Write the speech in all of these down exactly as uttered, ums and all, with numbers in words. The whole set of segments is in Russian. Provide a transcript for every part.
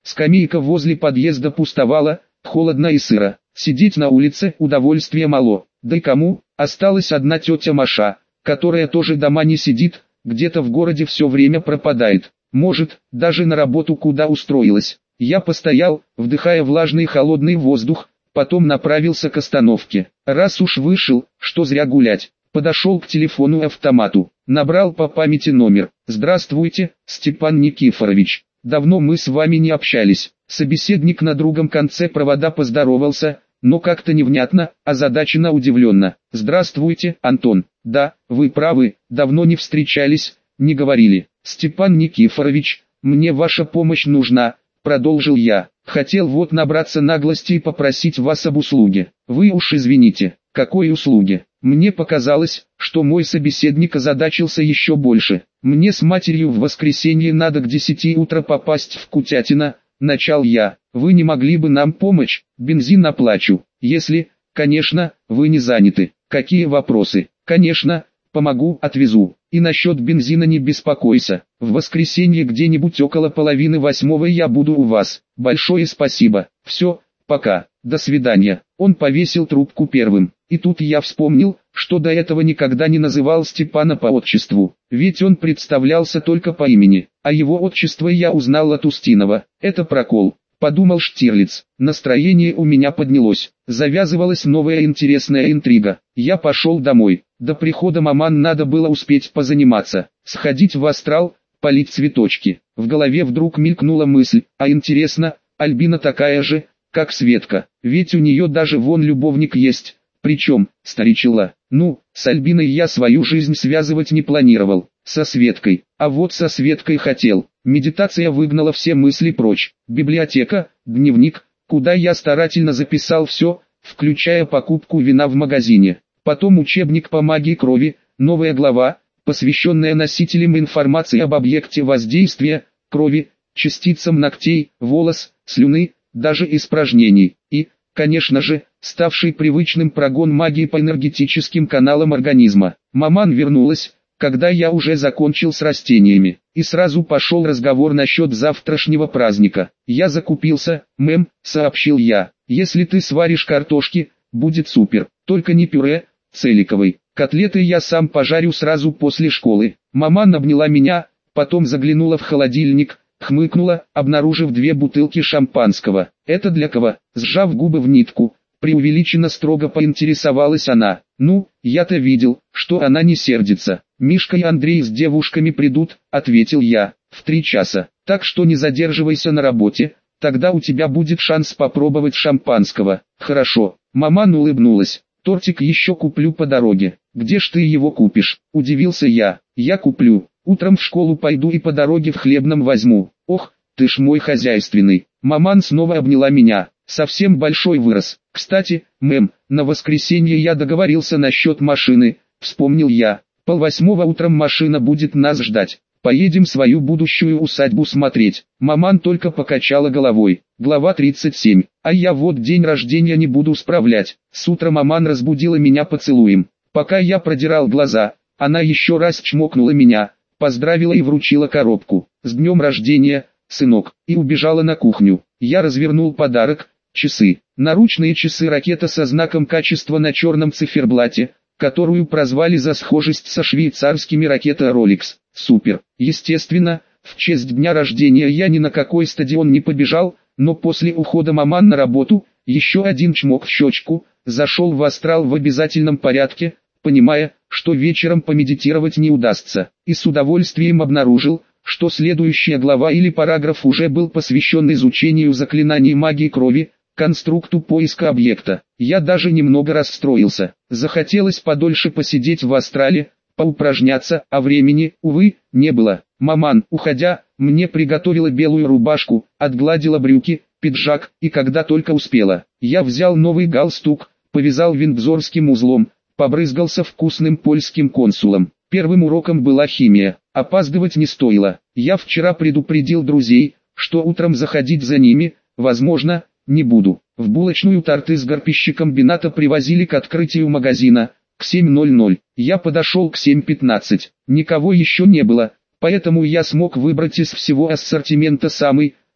Скамейка возле подъезда пустовала, холодно и сыро. Сидеть на улице удовольствия мало. Да и кому? Осталась одна тетя Маша, которая тоже дома не сидит, где-то в городе все время пропадает. Может, даже на работу куда устроилась. Я постоял, вдыхая влажный холодный воздух, потом направился к остановке. Раз уж вышел, что зря гулять. Подошел к телефону-автомату, набрал по памяти номер. «Здравствуйте, Степан Никифорович. Давно мы с вами не общались». Собеседник на другом конце провода поздоровался, но как-то невнятно, озадаченно удивленно. «Здравствуйте, Антон. Да, вы правы, давно не встречались, не говорили. Степан Никифорович, мне ваша помощь нужна», продолжил я. «Хотел вот набраться наглости и попросить вас об услуге. Вы уж извините, какой услуги?» Мне показалось, что мой собеседник озадачился еще больше. «Мне с матерью в воскресенье надо к десяти утра попасть в Кутятино», начал я. «Вы не могли бы нам помочь? Бензин оплачу, если, конечно, вы не заняты». «Какие вопросы?» «Конечно, помогу, отвезу. И насчет бензина не беспокойся. В воскресенье где-нибудь около половины восьмого я буду у вас. Большое спасибо. Все, пока, до свидания». Он повесил трубку первым. И тут я вспомнил, что до этого никогда не называл Степана по отчеству. Ведь он представлялся только по имени, а его отчество я узнал от Устинова. Это прокол, подумал Штирлиц. Настроение у меня поднялось. Завязывалась новая интересная интрига. Я пошел домой. До прихода маман надо было успеть позаниматься, сходить в астрал, полить цветочки. В голове вдруг мелькнула мысль: а интересно, Альбина такая же, как Светка, ведь у нее даже вон любовник есть. Причем, старичила, ну, с Альбиной я свою жизнь связывать не планировал, со Светкой, а вот со Светкой хотел. Медитация выгнала все мысли прочь. Библиотека, дневник, куда я старательно записал все, включая покупку вина в магазине. Потом учебник по магии крови, новая глава, посвященная носителям информации об объекте воздействия, крови, частицам ногтей, волос, слюны, даже испражнений. И, конечно же, ставший привычным прогон магии по энергетическим каналам организма. Маман вернулась, когда я уже закончил с растениями, и сразу пошел разговор насчет завтрашнего праздника. «Я закупился, мэм», — сообщил я. «Если ты сваришь картошки, будет супер, только не пюре, целиковой. Котлеты я сам пожарю сразу после школы». Маман обняла меня, потом заглянула в холодильник, хмыкнула, обнаружив две бутылки шампанского. «Это для кого?» Сжав губы в нитку, преувеличенно строго поинтересовалась она. «Ну, я-то видел, что она не сердится. Мишка и Андрей с девушками придут», — ответил я, — «в три часа. Так что не задерживайся на работе, тогда у тебя будет шанс попробовать шампанского». «Хорошо». Маман улыбнулась. «Тортик еще куплю по дороге». «Где ж ты его купишь?» — удивился я. «Я куплю. Утром в школу пойду и по дороге в хлебном возьму». «Ох, ты ж мой хозяйственный». Маман снова обняла меня. «Совсем большой вырос. Кстати, мэм, на воскресенье я договорился насчет машины», — вспомнил я. «Полвосьмого утром машина будет нас ждать. Поедем свою будущую усадьбу смотреть». Маман только покачала головой. Глава тридцать семь. А я вот день рождения не буду справлять. С утра маман разбудила меня поцелуем. Пока я продирал глаза, она еще раз чмокнула меня, поздравила и вручила коробку. «С днем рождения, сынок», и убежала на кухню. Я развернул подарок, часы. Наручные часы ракета со знаком качества на черном циферблате, которую прозвали за схожесть со швейцарскими ракета Rolex. Супер. Естественно, в честь дня рождения я ни на какой стадион не побежал, но после ухода маман на работу, еще один чмок в щечку, зашел в астрал в обязательном порядке, понимая, что вечером помедитировать не удастся, и с удовольствием обнаружил, что следующая глава или параграф уже был посвящен изучению заклинаний магии крови, конструкту поиска объекта. Я даже немного расстроился. Захотелось подольше посидеть в астрале, поупражняться, а времени, увы, не было. Маман, уходя, мне приготовила белую рубашку, отгладила брюки, пиджак, и когда только успела, я взял новый галстук, повязал виндзорским узлом, побрызгался вкусным польским консулом. Первым уроком была химия. Опаздывать не стоило. Я вчера предупредил друзей, что утром заходить за ними, возможно, не буду. В булочную торты с горпищекомбината привозили к открытию магазина, к семь ноль-ноль. Я подошел к семь пятнадцать. Никого еще не было, поэтому я смог выбрать из всего ассортимента самый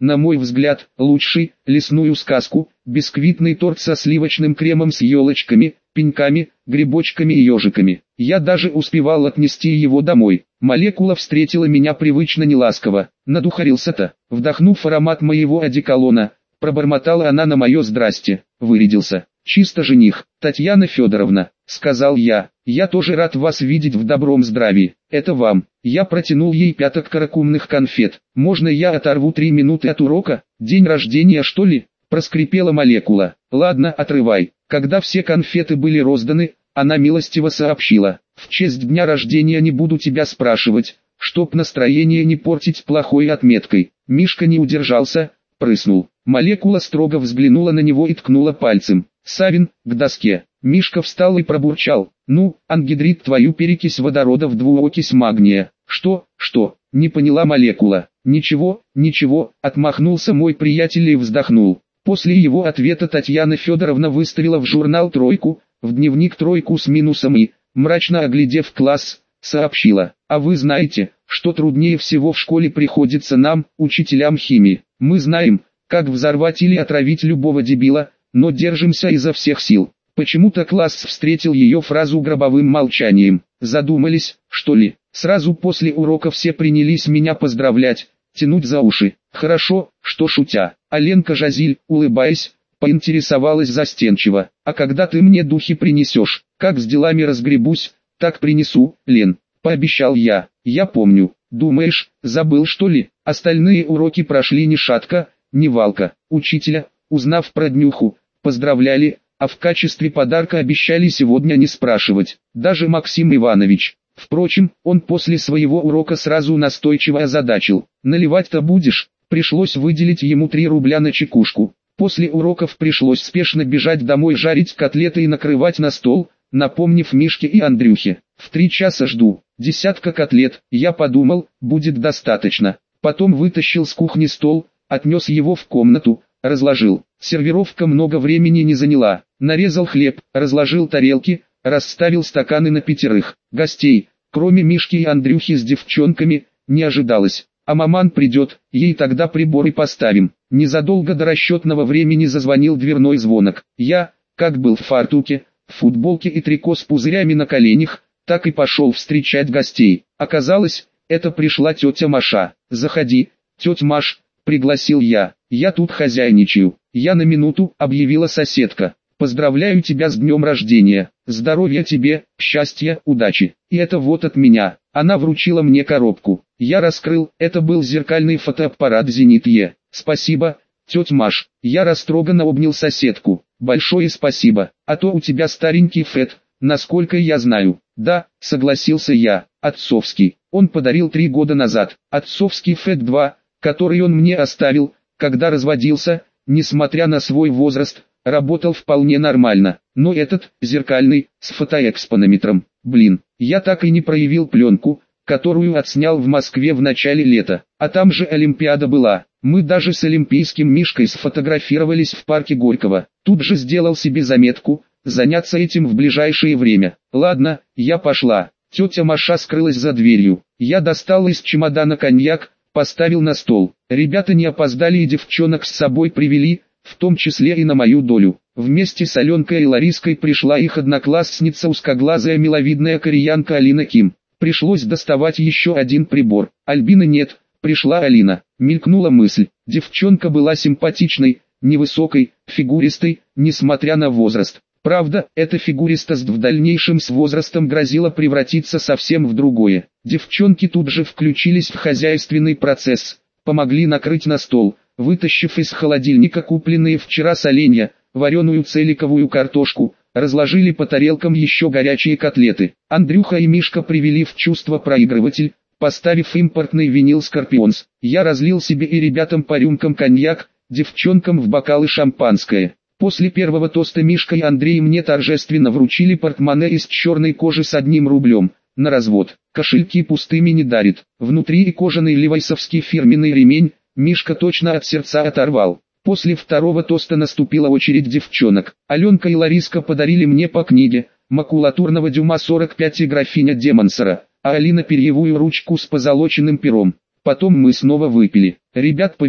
на мой взгляд, лучший, лесную сказку, бисквитный торт со сливочным кремом с елочками, пеньками, грибочками и ежиками. Я даже успевал отнести его домой. Молекула встретила меня привычно неласково. Надухарился-то. Вдохнув аромат моего одеколона, пробормотала она на мое «здрасте». Вырядился. «Чисто жених, Татьяна Федоровна», — сказал я. «Я тоже рад вас видеть в добром здравии. Это вам». Я протянул ей пяток каракумных конфет. «Можно я оторву три минуты от урока? День рождения, что ли?» — проскрипела молекула. «Ладно, отрывай». Когда все конфеты были розданы, она милостиво сообщила: «В честь дня рождения не буду тебя спрашивать, чтоб настроение не портить плохой отметкой». Мишка не удержался, прыснул. Молекула строго взглянула на него и ткнула пальцем. «Савин, к доске». Мишка встал и пробурчал: «Ну, ангидрид, твою перекись водорода в двуокись магния». «Что, что?» — не поняла молекула. «Ничего, ничего», — отмахнулся мой приятель и вздохнул. После его ответа Татьяна Федоровна выставила в журнал тройку, в дневник тройку с минусом и, мрачно оглядев класс, сообщила: «А вы знаете, что труднее всего в школе приходится нам, учителям химии? Мы знаем, как взорвать или отравить любого дебила, но держимся изо всех сил». Почему-то класс встретил ее фразу гробовым молчанием. Задумались, что ли? Сразу после урока все принялись меня поздравлять, тянуть за уши. Хорошо, что шутя. А Ленка Жазиль, улыбаясь, поинтересовалась застенчиво: «А когда ты мне духи принесешь? Как с делами разгребусь, так принесу, Лен», — пообещал я. «Я помню». «Думаешь, забыл, что ли?» Остальные уроки прошли ни шатко, ни валко. Учителя, узнав про днюху, поздравляли, а в качестве подарка обещали сегодня не спрашивать. Даже Максим Иванович. Впрочем, он после своего урока сразу настойчиво озадачил: «Наливать-то будешь?» Пришлось выделить ему три рубля на чекушку. После уроков пришлось спешно бежать домой жарить котлеты и накрывать на стол, напомнив Мишке и Андрюхе: «В три часа жду». Десятка котлет, я подумал, будет достаточно. Потом вытащил с кухни стол, отнес его в комнату, разложил. Сервировка много времени не заняла. Нарезал хлеб, разложил тарелки, расставил стаканы на пятерых. Гостей, кроме Мишки и Андрюхи с девчонками, не ожидалось. А маман придет, ей тогда приборы поставим. Незадолго до расчетного времени зазвонил дверной звонок. Я, как был в фартуке, в футболке и трико с пузырями на коленях, так и пошел встречать гостей. Оказалось, это пришла тетя Маша. «Заходи, тетя Маш», — пригласил я. «Я тут хозяйничаю». «Я на минуту», — объявила соседка. «Поздравляю тебя с днем рождения. Здоровья тебе, счастья, удачи. И это вот от меня». Она вручила мне коробку. Я раскрыл, это был зеркальный фотоаппарат «Зенит Е». «Спасибо, тетя Маш». Я растроганно обнял соседку. «Большое спасибо, а то у тебя старенький фэт, насколько я знаю». «Да», — согласился я, — «отцовский. Он подарил три года назад. Отцовский фэт два, который он мне оставил, когда разводился, несмотря на свой возраст, работал вполне нормально. Но этот, зеркальный, с фотоэкспонометром, блин, я так и не проявил пленку, которую отснял в Москве в начале лета. А там же Олимпиада была. Мы даже с олимпийским Мишкой сфотографировались в парке Горького. Тут же сделал себе заметку, заняться этим в ближайшее время. Ладно, я пошла. Тетя Маша скрылась за дверью. Я достал из чемодана коньяк, поставил на стол. Ребята не опоздали и девчонок с собой привели, в том числе и на мою долю. Вместе с Аленкой и Лариской пришла их одноклассница узкоглазая миловидная кореянка Алина Ким. Пришлось доставать еще один прибор. Альбины нет, пришла Алина. Мелькнула мысль. Девчонка была симпатичной, невысокой, фигуристой, несмотря на возраст. Правда, эта фигуристость в дальнейшем с возрастом грозила превратиться совсем в другое. Девчонки тут же включились в хозяйственный процесс, помогли накрыть на стол, вытащив из холодильника купленные вчера соленья, вареную целиковую картошку, разложили по тарелкам еще горячие котлеты. Андрюха и Мишка привели в чувство проигрыватель, поставив импортный винил «Скорпионс». Я разлил себе и ребятам по рюмкам коньяк, девчонкам в бокалы шампанское. После первого тоста Мишка и Андрей мне торжественно вручили портмоне из черной кожи с одним рублем, на развод. Кошельки пустыми не дарит. Внутри и кожаный левайсовский фирменный ремень, Мишка точно от сердца оторвал. После второго тоста наступила очередь девчонок. Аленка и Лариска подарили мне по книге, макулатурного Дюма сорок пять и графиня Демонсора, а Алина перьевую ручку с позолоченным пером. Потом мы снова выпили. Ребят повело.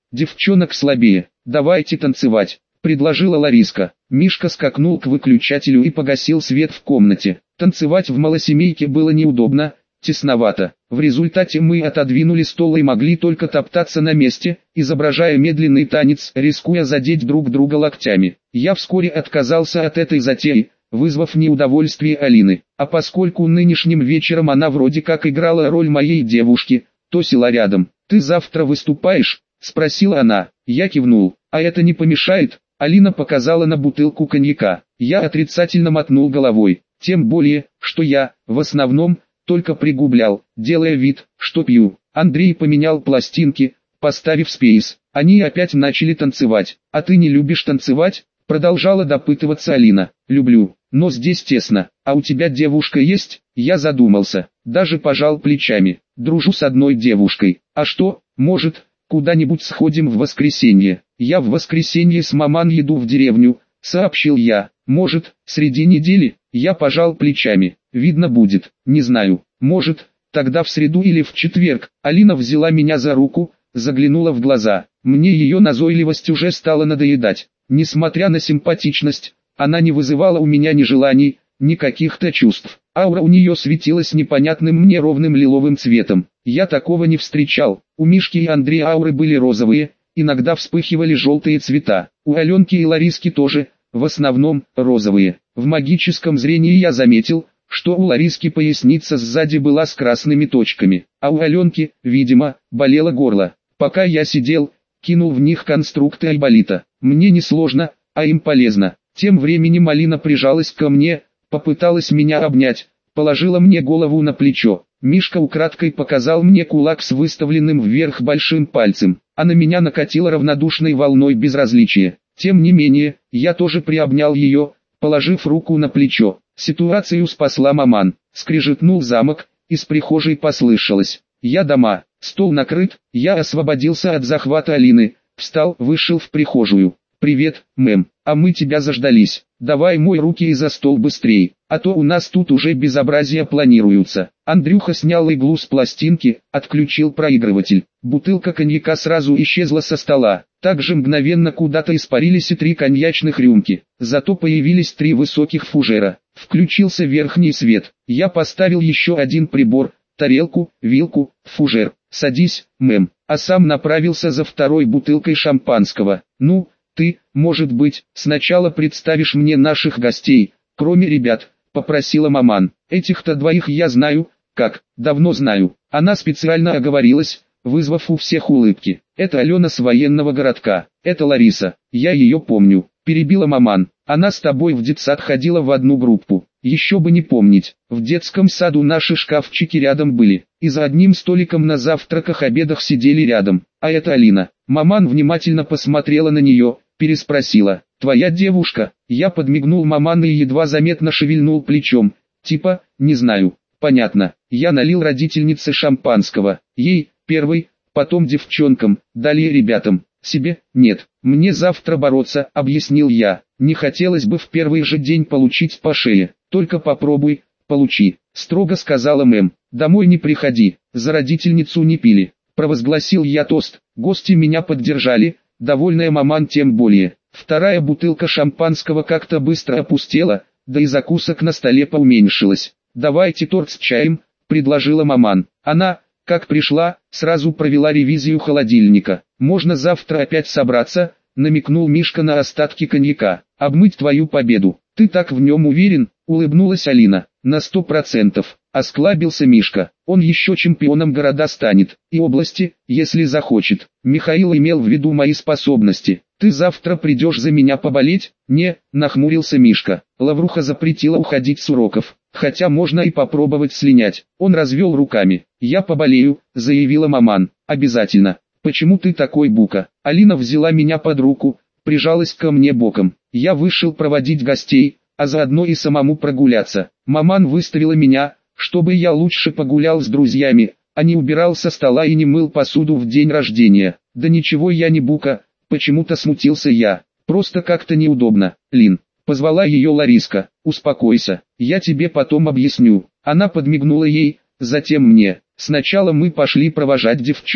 девчонок слабее, давайте танцевать, предложила Лариска. Мишка скакнул к выключателю и погасил свет в комнате. Танцевать в малосемейке было неудобно, тесновато. В результате мы отодвинули стол и могли только топтаться на месте, изображая медленный танец, рискуя задеть друг друга локтями. Я вскоре отказался от этой затеи, вызвав неудовольствие Алины. А поскольку нынешним вечером она вроде как играла роль моей девушки, то села рядом. «Ты завтра выступаешь?» – спросила она. Я кивнул. «А это не помешает?» Алина показала на бутылку коньяка. Я отрицательно мотнул головой. Тем более, что я, в основном, только пригублял, делая вид, что пью. Андрей поменял пластинки, поставив спейс. Они опять начали танцевать. «А ты не любишь танцевать?» – продолжала допытываться Алина. «Люблю, но здесь тесно. А у тебя девушка есть?» Я задумался, даже пожал плечами. «Дружу с одной девушкой. А что, может, куда-нибудь сходим в воскресенье?» «Я в воскресенье с маман еду в деревню», — сообщил я. «Может, среди недели?» Я пожал плечами. «Видно будет, не знаю. Может, тогда в среду или в четверг». Алина взяла меня за руку, заглянула в глаза. Мне ее назойливость уже стала надоедать. Несмотря на симпатичность, она не вызывала у меня ни желаний, ни каких-то чувств. Аура у нее светилась непонятным мне ровным лиловым цветом. Я такого не встречал. У Мишки и Андрея ауры были розовые, иногда вспыхивали желтые цвета. У Аленки и Лариски тоже, в основном, розовые. В магическом зрении я заметил, что у Лариски поясница сзади была с красными точками, а у Аленки, видимо, болело горло. Пока я сидел, кинул в них конструкты айболита. Мне не сложно, а им полезно. Тем временем Алина прижалась ко мне, попыталась меня обнять, положила мне голову на плечо. Мишка украдкой показал мне кулак с выставленным вверх большим пальцем, а на меня накатило равнодушной волной безразличия. Тем не менее, я тоже приобнял ее, положив руку на плечо. Ситуацию спасла маман. Скрежетнул замок, из прихожей послышалось: «Я дома, стол накрыт». Я освободился от захвата Алины, встал, вышел в прихожую. «Привет, мэм, а мы тебя заждались. Давай мой руки и за стол быстрей, а то у нас тут уже безобразия планируются». Андрюха снял иглу с пластинки, отключил проигрыватель. Бутылка коньяка сразу исчезла со стола. Также мгновенно куда-то испарились и три коньячных рюмки. Зато появились три высоких фужера. Включился верхний свет. Я поставил еще один прибор, тарелку, вилку, фужер. «Садись, мэм», а сам направился за второй бутылкой шампанского. «Ну, ты, может быть, сначала представишь мне наших гостей, кроме ребят», — попросила маман. «Этих-то двоих я знаю, как, давно знаю». Она специально оговорилась, вызвав у всех улыбки. «Это Алена с военного городка, это Лариса, я ее помню», — перебила маман. «Она с тобой в детсад ходила в одну группу». «Еще бы не помнить, в детском саду наши шкафчики рядом были, и за одним столиком на завтраках-обедах сидели рядом. А это Алина». Маман внимательно посмотрела на нее, переспросила: «Твоя девушка?» Я подмигнул маман и едва заметно шевельнул плечом, типа, не знаю. «Понятно». Я налил родительнице шампанского, ей, первой, потом девчонкам, далее ребятам. Себе, нет. «Мне завтра бороться», — объяснил я. «Не хотелось бы в первый же день получить по шее. Только попробуй, получи», — строго сказала мэм. «Домой не приходи, за родительницу не пили», — провозгласил я тост. Гости меня поддержали, довольная маман тем более. Вторая бутылка шампанского как-то быстро опустела, да и закусок на столе поуменьшилось. «Давайте торт с чаем», — предложила маман. Она, как пришла, сразу провела ревизию холодильника. «Можно завтра опять собраться», — намекнул Мишка на остатки коньяка. «Обмыть твою победу. Ты так в нем уверен?» — улыбнулась Алина. «На сто процентов», — осклабился Мишка. «Он еще чемпионом города станет, и области, если захочет». Михаил имел в виду мои способности. «Ты завтра придешь за меня поболеть?» «Не», — нахмурился Мишка. Лавруха запретила уходить с уроков. «Хотя можно и попробовать слинять». Он развел руками. «Я поболею», — заявила маман. «Обязательно». «Почему ты такой бука?» Алина взяла меня под руку, прижалась ко мне боком. Я вышел проводить гостей, а заодно и самому прогуляться. Маман выставила меня, чтобы я лучше погулял с друзьями, а не убирал со стола и не мыл посуду в день рождения. «Да ничего я не бука», — почему-то смутился я. «Просто как-то неудобно». «Лин», — позвала ее Лариска, — «успокойся, я тебе потом объясню». Она подмигнула ей, затем мне. Сначала мы пошли провожать девчонок.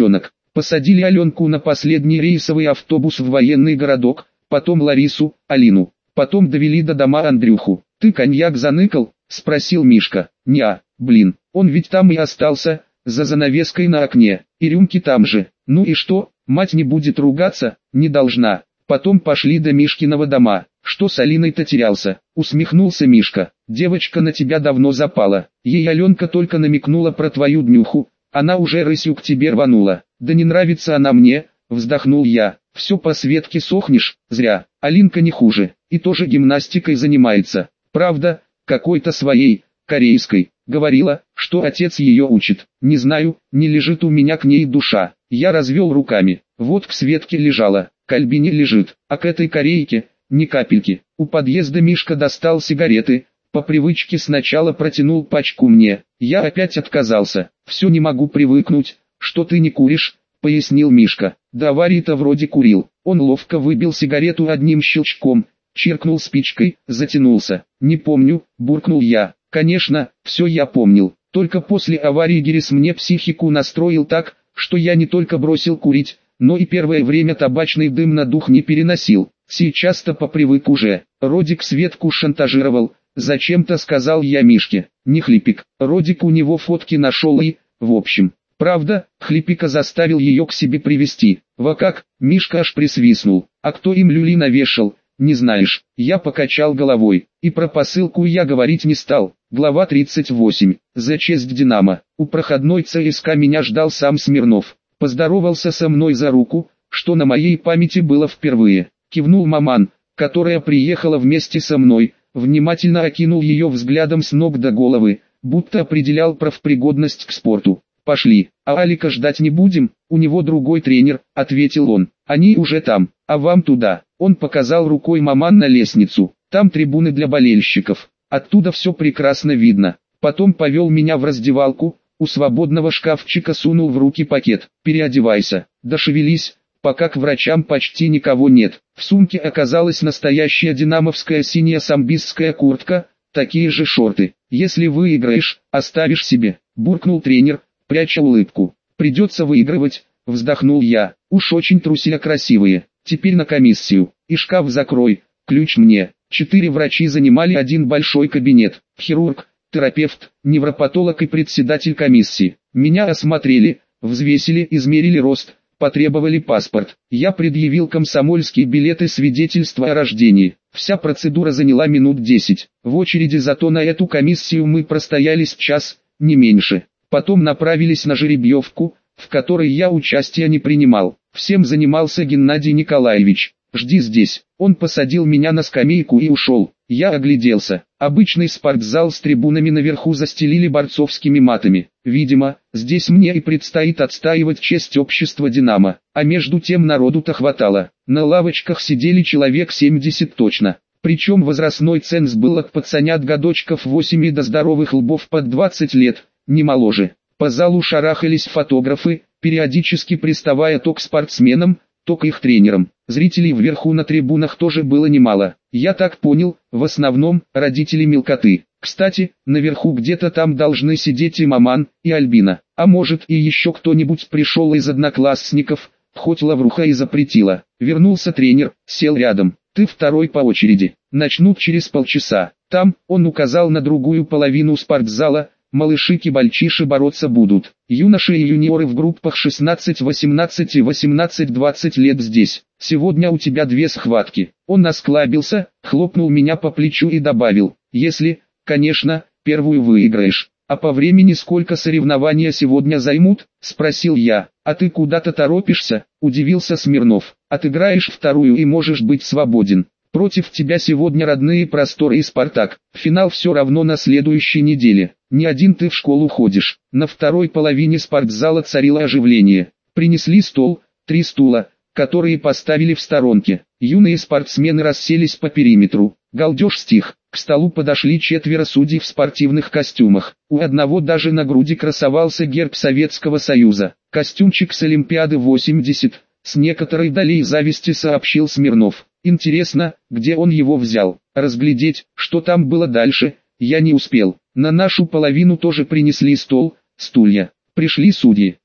Посадили Аленку на последний рейсовый автобус в военный городок, потом Ларису, Алину, потом довели до дома Андрюху. «Ты коньяк заныкал?» – спросил Мишка. «Неа, блин, он ведь там и остался, за занавеской на окне, и рюмки там же. Ну и что, мать не будет ругаться?» «Не должна». Потом пошли до Мишкиного дома. «Что с Алиной-то терялся?» – усмехнулся Мишка. «Девочка на тебя давно запала. Ей Аленка только намекнула про твою днюху, она уже рысью к тебе рванула». «Да не нравится она мне», – вздохнул я. «Все по Светке сохнешь, зря. Алинка не хуже, и тоже гимнастикой занимается. Правда, какой-то своей, корейской. Говорила, что отец ее учит. Не знаю, не лежит у меня к ней душа». Я развел руками. Вот к Светке лежала, к Альбине лежит, а к этой корейке – ни капельки. У подъезда Мишка достал сигареты, по привычке сначала протянул пачку мне. Я опять отказался. «Все не могу привыкнуть, что ты не куришь», — пояснил Мишка. «До аварии-то вроде курил». Он ловко выбил сигарету одним щелчком, чиркнул спичкой, затянулся. «Не помню», — буркнул я. «Конечно, все я помнил. Только после аварии Герес мне психику настроил так, что я не только бросил курить, но и первое время табачный дым на дух не переносил. Сейчас-то попривык уже. Родик Светку шантажировал». Зачем-то сказал я Мишке. «Не Хлипик». Родик у него фотки нашел и, в общем... Правда, Хлипика заставил ее к себе привести. Во как, Мишка аж присвистнул. «А кто им люли навешал, не знаешь?» Я покачал головой. И про посылку я говорить не стал. Глава тридцать восемь. За честь Динамо. У проходной ЦСКА меня ждал сам Смирнов. Поздоровался со мной за руку, что на моей памяти было впервые. Кивнул маман, которая приехала вместе со мной, внимательно окинул ее взглядом с ног до головы, будто определял профпригодность к спорту. «Пошли, а Алика ждать не будем, у него другой тренер», — ответил он. «Они уже там, а вам туда». Он показал рукой маман на лестницу. «Там трибуны для болельщиков, оттуда все прекрасно видно». Потом повел меня в раздевалку, у свободного шкафчика сунул в руки пакет. «Переодевайся, да шевелись, пока к врачам почти никого нет». В сумке оказалась настоящая динамовская синяя самбистская куртка, такие же шорты. «Если выиграешь, оставишь себе», — буркнул тренер, пряча улыбку. «Придется выигрывать», — вздохнул я. «Уж очень труселя красивые. Теперь на комиссию. И шкаф закрой, ключ мне». Четыре врачи занимали один большой кабинет. Хирург, терапевт, невропатолог и председатель комиссии. Меня осмотрели, взвесили, измерили рост, потребовали паспорт. Я предъявил комсомольские билеты, свидетельство о рождении. Вся процедура заняла минут десять. В очереди зато на эту комиссию мы простояли с час, не меньше. Потом направились на жеребьевку, в которой я участия не принимал. Всем занимался Геннадий Николаевич. «Жди здесь». Он посадил меня на скамейку и ушел. Я огляделся. Обычный спортзал с трибунами наверху застелили борцовскими матами. Видимо, здесь мне и предстоит отстаивать честь общества «Динамо». А между тем народу-то хватало. На лавочках сидели человек семьдесят точно. Причем возрастной ценз был от пацанят годочков восемь и до здоровых лбов под двадцать лет, не моложе. По залу шарахались фотографы, периодически приставая то к спортсменам, то к их тренерам. Зрителей вверху на трибунах тоже было немало. Я так понял, в основном, родители мелкоты. Кстати, наверху где-то там должны сидеть и маман, и Альбина. А может и еще кто-нибудь пришел из одноклассников, хоть Лавруха и запретила. Вернулся тренер, сел рядом. «Ты второй по очереди. Начнут через полчаса. Там», он указал на другую половину спортзала, «малыши-кибальчиши бороться будут. Юноши и юниоры в группах шестнадцать-восемнадцать и восемнадцать-двадцать лет здесь. Сегодня у тебя две схватки». Он осклабился, хлопнул меня по плечу и добавил: «Если, конечно, первую выиграешь». «А по времени сколько соревнования сегодня займут?» – спросил я. «А ты куда-то торопишься?» – удивился Смирнов. «Отыграешь вторую и можешь быть свободен. Против тебя сегодня родные Просторы и Спартак. Финал все равно на следующей неделе. Не один ты в школу ходишь». На второй половине спортзала царило оживление. Принесли стол, три стула, которые поставили в сторонке. Юные спортсмены расселись по периметру. Галдеж стих. К столу подошли четверо судей в спортивных костюмах. У одного даже на груди красовался герб Советского Союза. Костюмчик с Олимпиады восемьдесят. С некоторой долей зависти сообщил Смирнов. Интересно, где он его взял. Разглядеть, что там было дальше, я не успел. На нашу половину тоже принесли стол, стулья. Пришли судьи.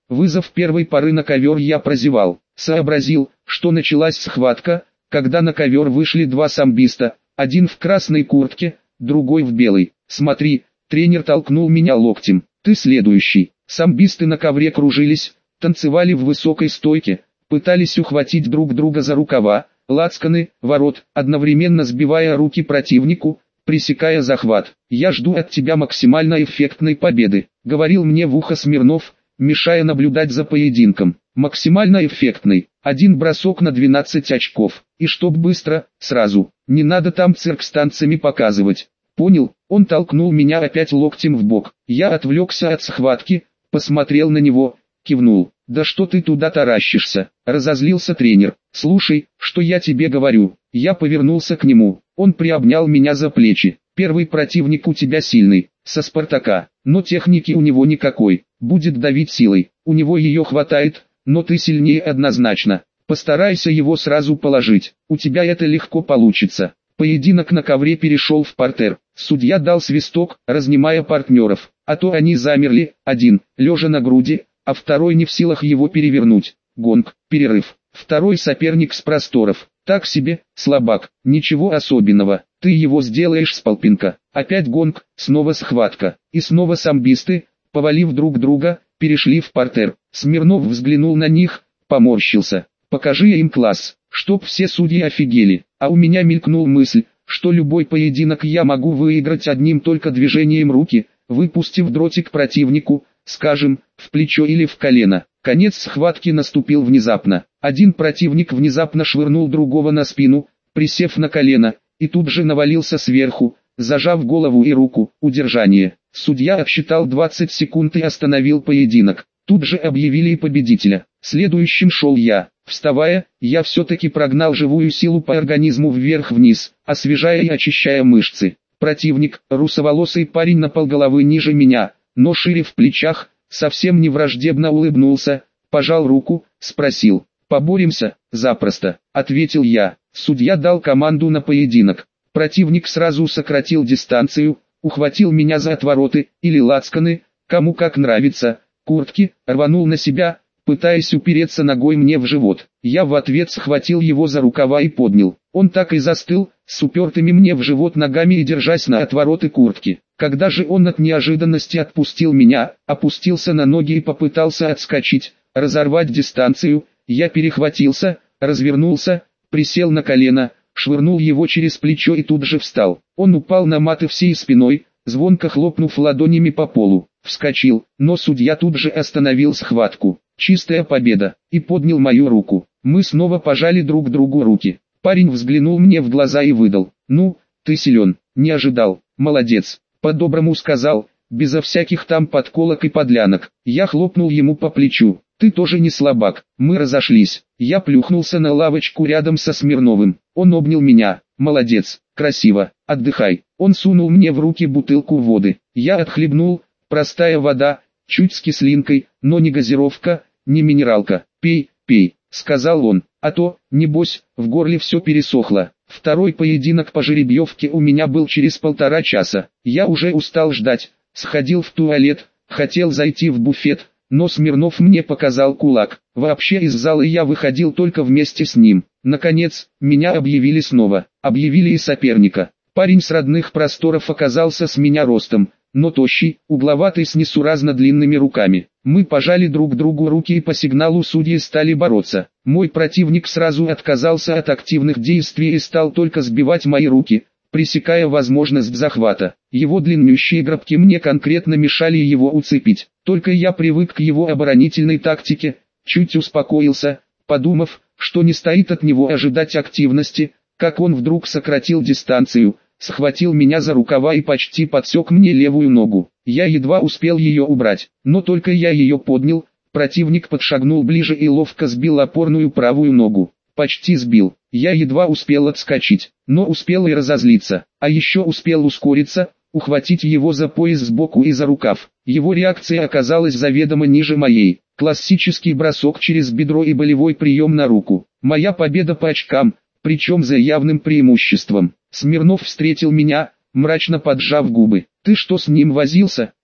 Вызов первой поры на ковер я прозевал. Сообразил, что началась схватка, когда на ковер вышли два самбиста, один в красной куртке, другой в белой. «Смотри», тренер толкнул меня локтем, «ты следующий». Самбисты на ковре кружились, танцевали в высокой стойке, пытались ухватить друг друга за рукава, лацканы, ворот, одновременно сбивая руки противнику, пресекая захват. «Я жду от тебя максимально эффектной победы», — говорил мне в ухо Смирнов, мешая наблюдать за поединком. «Максимально эффектный, один бросок на двенадцать очков, и чтоб быстро, сразу, не надо там цирк с танцами показывать». «Понял», он толкнул меня опять локтем в бок. Я отвлекся от схватки, посмотрел на него, кивнул. «Да что ты туда таращишься?» — разозлился тренер. «Слушай, что я тебе говорю». Я повернулся к нему, он приобнял меня за плечи. «Первый противник у тебя сильный, со Спартака, но техники у него никакой, будет давить силой, у него ее хватает, но ты сильнее однозначно. Постарайся его сразу положить, у тебя это легко получится». Поединок на ковре перешел в партер. Судья дал свисток, разнимая партнеров, а то они замерли, один, лежа на груди, а второй не в силах его перевернуть. Гонг, перерыв. Второй соперник с просторов. Так себе, слабак, ничего особенного, ты его сделаешь с полпинка. Опять гонг, снова схватка, и снова самбисты, повалив друг друга, перешли в партер. Смирнов взглянул на них, поморщился. «Покажи им класс, чтоб все судьи офигели». А у меня мелькнул мысль, что любой поединок я могу выиграть одним только движением руки, выпустив дротик противнику, скажем, в плечо или в колено. Конец схватки наступил внезапно. Один противник внезапно швырнул другого на спину, присев на колено, и тут же навалился сверху, зажав голову и руку. Удержание. Судья отсчитал двадцать секунд и остановил поединок. Тут же объявили и победителя. Следующим шел я. Вставая, я все-таки прогнал живую силу по организму вверх-вниз, освежая и очищая мышцы. Противник, русоволосый парень на полголовы ниже меня, но шире в плечах, совсем не враждебно улыбнулся, пожал руку, спросил: «Поборемся?» «Запросто», — ответил я. Судья дал команду на поединок. Противник сразу сократил дистанцию, ухватил меня за отвороты, или лацканы, кому как нравится, куртки, рванул на себя, пытаясь упереться ногой мне в живот. Я в ответ схватил его за рукава и поднял. Он так и застыл, с упертыми мне в живот ногами и держась на отвороты куртки. Когда же он от неожиданности отпустил меня, опустился на ноги и попытался отскочить, разорвать дистанцию, я перехватился, развернулся, присел на колено, швырнул его через плечо и тут же встал. Он упал на маты всей спиной, звонко хлопнув ладонями по полу. Вскочил, но судья тут же остановил схватку. Чистая победа, и поднял мою руку. Мы снова пожали друг другу руки. Парень взглянул мне в глаза и выдал: «Ну, ты силен, не ожидал, молодец», по-доброму сказал, безо всяких там подколок и подлянок. Я хлопнул ему по плечу: «Ты тоже не слабак». Мы разошлись. Я плюхнулся на лавочку рядом со Смирновым. Он обнял меня: «Молодец, красиво, отдыхай». Он сунул мне в руки бутылку воды. Я отхлебнул, простая вода, чуть с кислинкой, но не газировка, не минералка. «Пей, пей», — сказал он, — «а то, небось, в горле все пересохло». Второй поединок по жеребьевке у меня был через полтора часа. Я уже устал ждать, сходил в туалет, хотел зайти в буфет, но Смирнов мне показал кулак. Вообще из зала я выходил только вместе с ним. Наконец, меня объявили снова. Объявили и соперника. Парень с родных просторов оказался с меня ростом, но тощий, угловатый, с несуразно длинными руками. Мы пожали друг другу руки и по сигналу судьи стали бороться. Мой противник сразу отказался от активных действий и стал только сбивать мои руки, пресекая возможность захвата. Его длиннющие грабки мне конкретно мешали его уцепить. Только я привык к его оборонительной тактике, чуть успокоился, подумав, что не стоит от него ожидать активности, как он вдруг сократил дистанцию, схватил меня за рукава и почти подсек мне левую ногу. Я едва успел ее убрать, но только я ее поднял, противник подшагнул ближе и ловко сбил опорную правую ногу. Почти сбил. Я едва успел отскочить, но успел и разозлиться, а еще успел ускориться, ухватить его за пояс сбоку и за рукав. Его реакция оказалась заведомо ниже моей. Классический бросок через бедро и болевой прием на руку. Моя победа по очкам, причем за явным преимуществом. Смирнов встретил меня, мрачно поджав губы. «Ты что с ним возился? Ты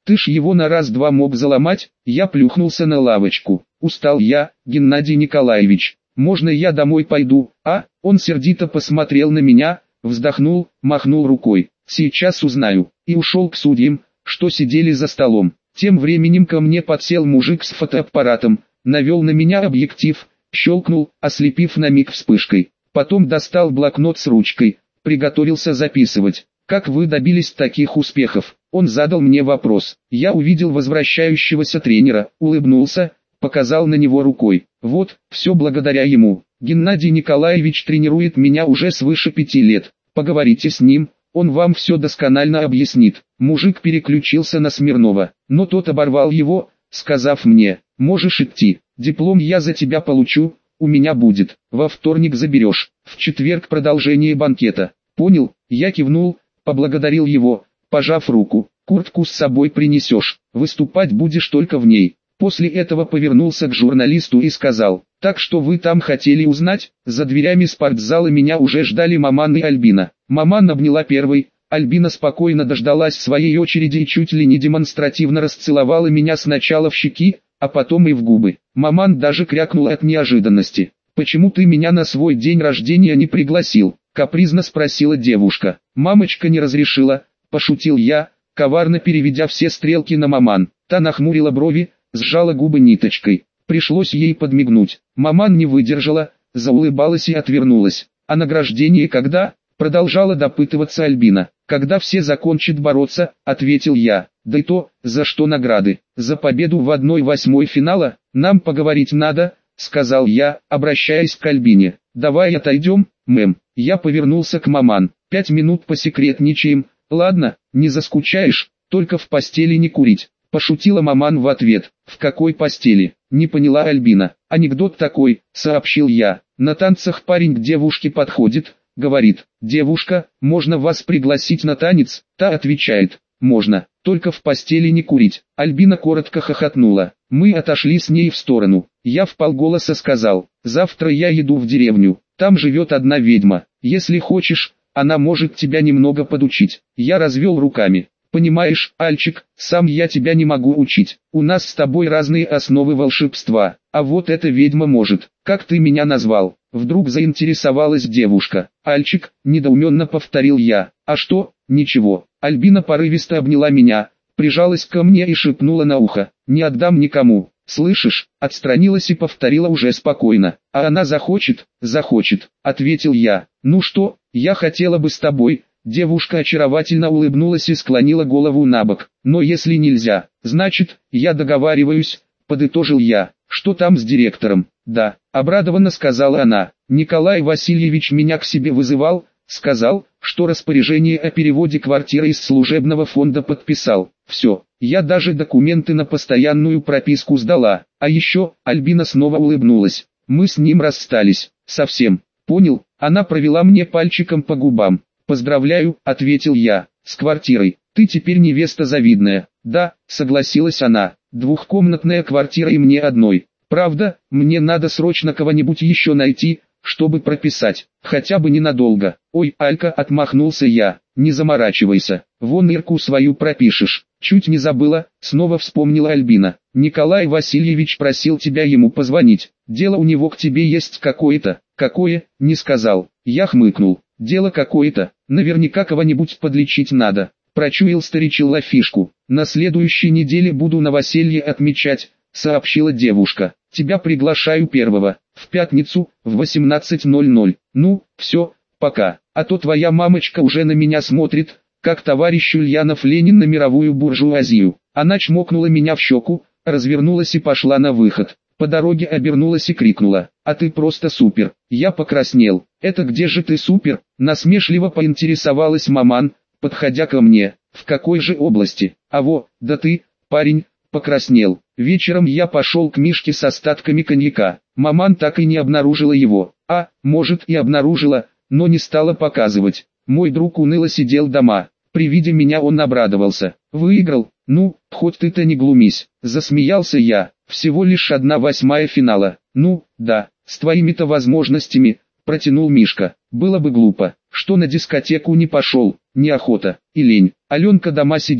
Ты ж его на раз-два мог заломать. Я плюхнулся на лавочку. Устал я, Геннадий Николаевич. Можно я домой пойду, а? Он сердито посмотрел на меня, вздохнул, махнул рукой. Сейчас узнаю. И ушел к судьям, что сидели за столом. Тем временем ко мне подсел мужик с фотоаппаратом, навел на меня объектив, щелкнул, ослепив на миг вспышкой. Потом достал блокнот с ручкой, приготовился записывать. Как вы добились таких успехов? Он задал мне вопрос. Я увидел возвращающегося тренера, улыбнулся, показал на него рукой. Вот, все благодаря ему. Геннадий Николаевич тренирует меня уже свыше пяти лет. Поговорите с ним, он вам все досконально объяснит. Мужик переключился на Смирнова, но тот оборвал его, сказав мне: можешь идти, диплом я за тебя получу, у меня будет, во вторник заберешь, в четверг продолжение банкета. Понял? Я кивнул, поблагодарил его, пожав руку. Куртку с собой принесешь, выступать будешь только в ней. После этого повернулся к журналисту и сказал: так что вы там хотели узнать? За дверями спортзала меня уже ждали Маман и Альбина. Маман обняла первой, Альбина спокойно дождалась своей очереди и чуть ли не демонстративно расцеловала меня сначала в щеки, а потом и в губы. Маман даже крякнула от неожиданности. «Почему ты меня на свой день рождения не пригласил?» — капризно спросила девушка. «Мамочка не разрешила», — пошутил я, коварно переведя все стрелки на Маман. Та нахмурила брови, сжала губы ниточкой. Пришлось ей подмигнуть. Маман не выдержала, заулыбалась и отвернулась. «А награждение когда?» — продолжала допытываться Альбина. «Когда все закончат бороться», — ответил я. «Да и то, за что награды? За победу в одной восьмой финала? Нам поговорить надо», — сказал я, обращаясь к Альбине. «Давай отойдем, мэм». Я повернулся к Маман. «Пять минут посекретничаем, ладно, не заскучаешь, только в постели не курить». Пошутила Маман в ответ. «В какой постели?» — не поняла Альбина. «Анекдот такой», — сообщил я. «На танцах парень к девушке подходит, говорит: девушка, можно вас пригласить на танец?» Та отвечает: можно, только в постели не курить. Альбина коротко хохотнула. Мы отошли с ней в сторону. Я вполголоса сказал: завтра я еду в деревню, там живет одна ведьма. Если хочешь, она может тебя немного подучить. Я развел руками. Понимаешь, Альчик, сам я тебя не могу учить. У нас с тобой разные основы волшебства. А вот эта ведьма может. Как ты меня назвал? Вдруг заинтересовалась девушка. Альчик, недоуменно повторил я. А что? Ничего. Альбина порывисто обняла меня, прижалась ко мне и шепнула на ухо: не отдам никому. Слышишь? Отстранилась и повторила уже спокойно. А она захочет, захочет, ответил я. Ну что, я хотела бы с тобой. Девушка очаровательно улыбнулась и склонила голову набок. «Но если нельзя, значит, я договариваюсь», — подытожил я. «Что там с директором?» «Да», — обрадованно сказала она. «Николай Васильевич меня к себе вызывал, сказал, что распоряжение о переводе квартиры из служебного фонда подписал. Все, я даже документы на постоянную прописку сдала. А еще», — Альбина снова улыбнулась, — «мы с ним расстались. Совсем». «Понял», — она провела мне пальчиком по губам. «Поздравляю», — ответил я, — «с квартирой. Ты теперь невеста завидная». «Да», — согласилась она, — «двухкомнатная квартира и мне одной. Правда, мне надо срочно кого-нибудь еще найти, чтобы прописать, хотя бы ненадолго». «Ой, Алька», — отмахнулся я, — «не заморачивайся, вон Ирку свою пропишешь». «Чуть не забыла», — снова вспомнила Альбина. «Николай Васильевич просил тебя ему позвонить. Дело у него к тебе есть какое-то». «Какое?» — не сказал. Я хмыкнул. «Дело какое-то, наверняка кого-нибудь подлечить надо». Прочуял старичила фишку. «На следующей неделе буду новоселье отмечать», — сообщила девушка. «Тебя приглашаю первого, в пятницу, в восемнадцать ноль ноль. Ну, все, пока, а то твоя мамочка уже на меня смотрит, как товарищ Ульянов Ленин на мировую буржуазию». Она чмокнула меня в щеку, развернулась и пошла на выход. По дороге обернулась и крикнула: «А ты просто супер!» Я покраснел. «Это где же ты супер?» Насмешливо поинтересовалась Маман, подходя ко мне. «В какой же области?» «А во, да ты, парень, покраснел». Вечером я пошел к Мишке с остатками коньяка. Маман так и не обнаружила его. А, может и обнаружила, но не стала показывать. Мой друг уныло сидел дома. При виде меня он обрадовался. «Выиграл? Ну, хоть ты-то не глумись», — засмеялся я. «Всего лишь одна восьмая финала». «Ну, да, с твоими-то возможностями», — протянул Мишка. «Было бы глупо, что на дискотеку не пошел, неохота и лень. Аленка дома сидит,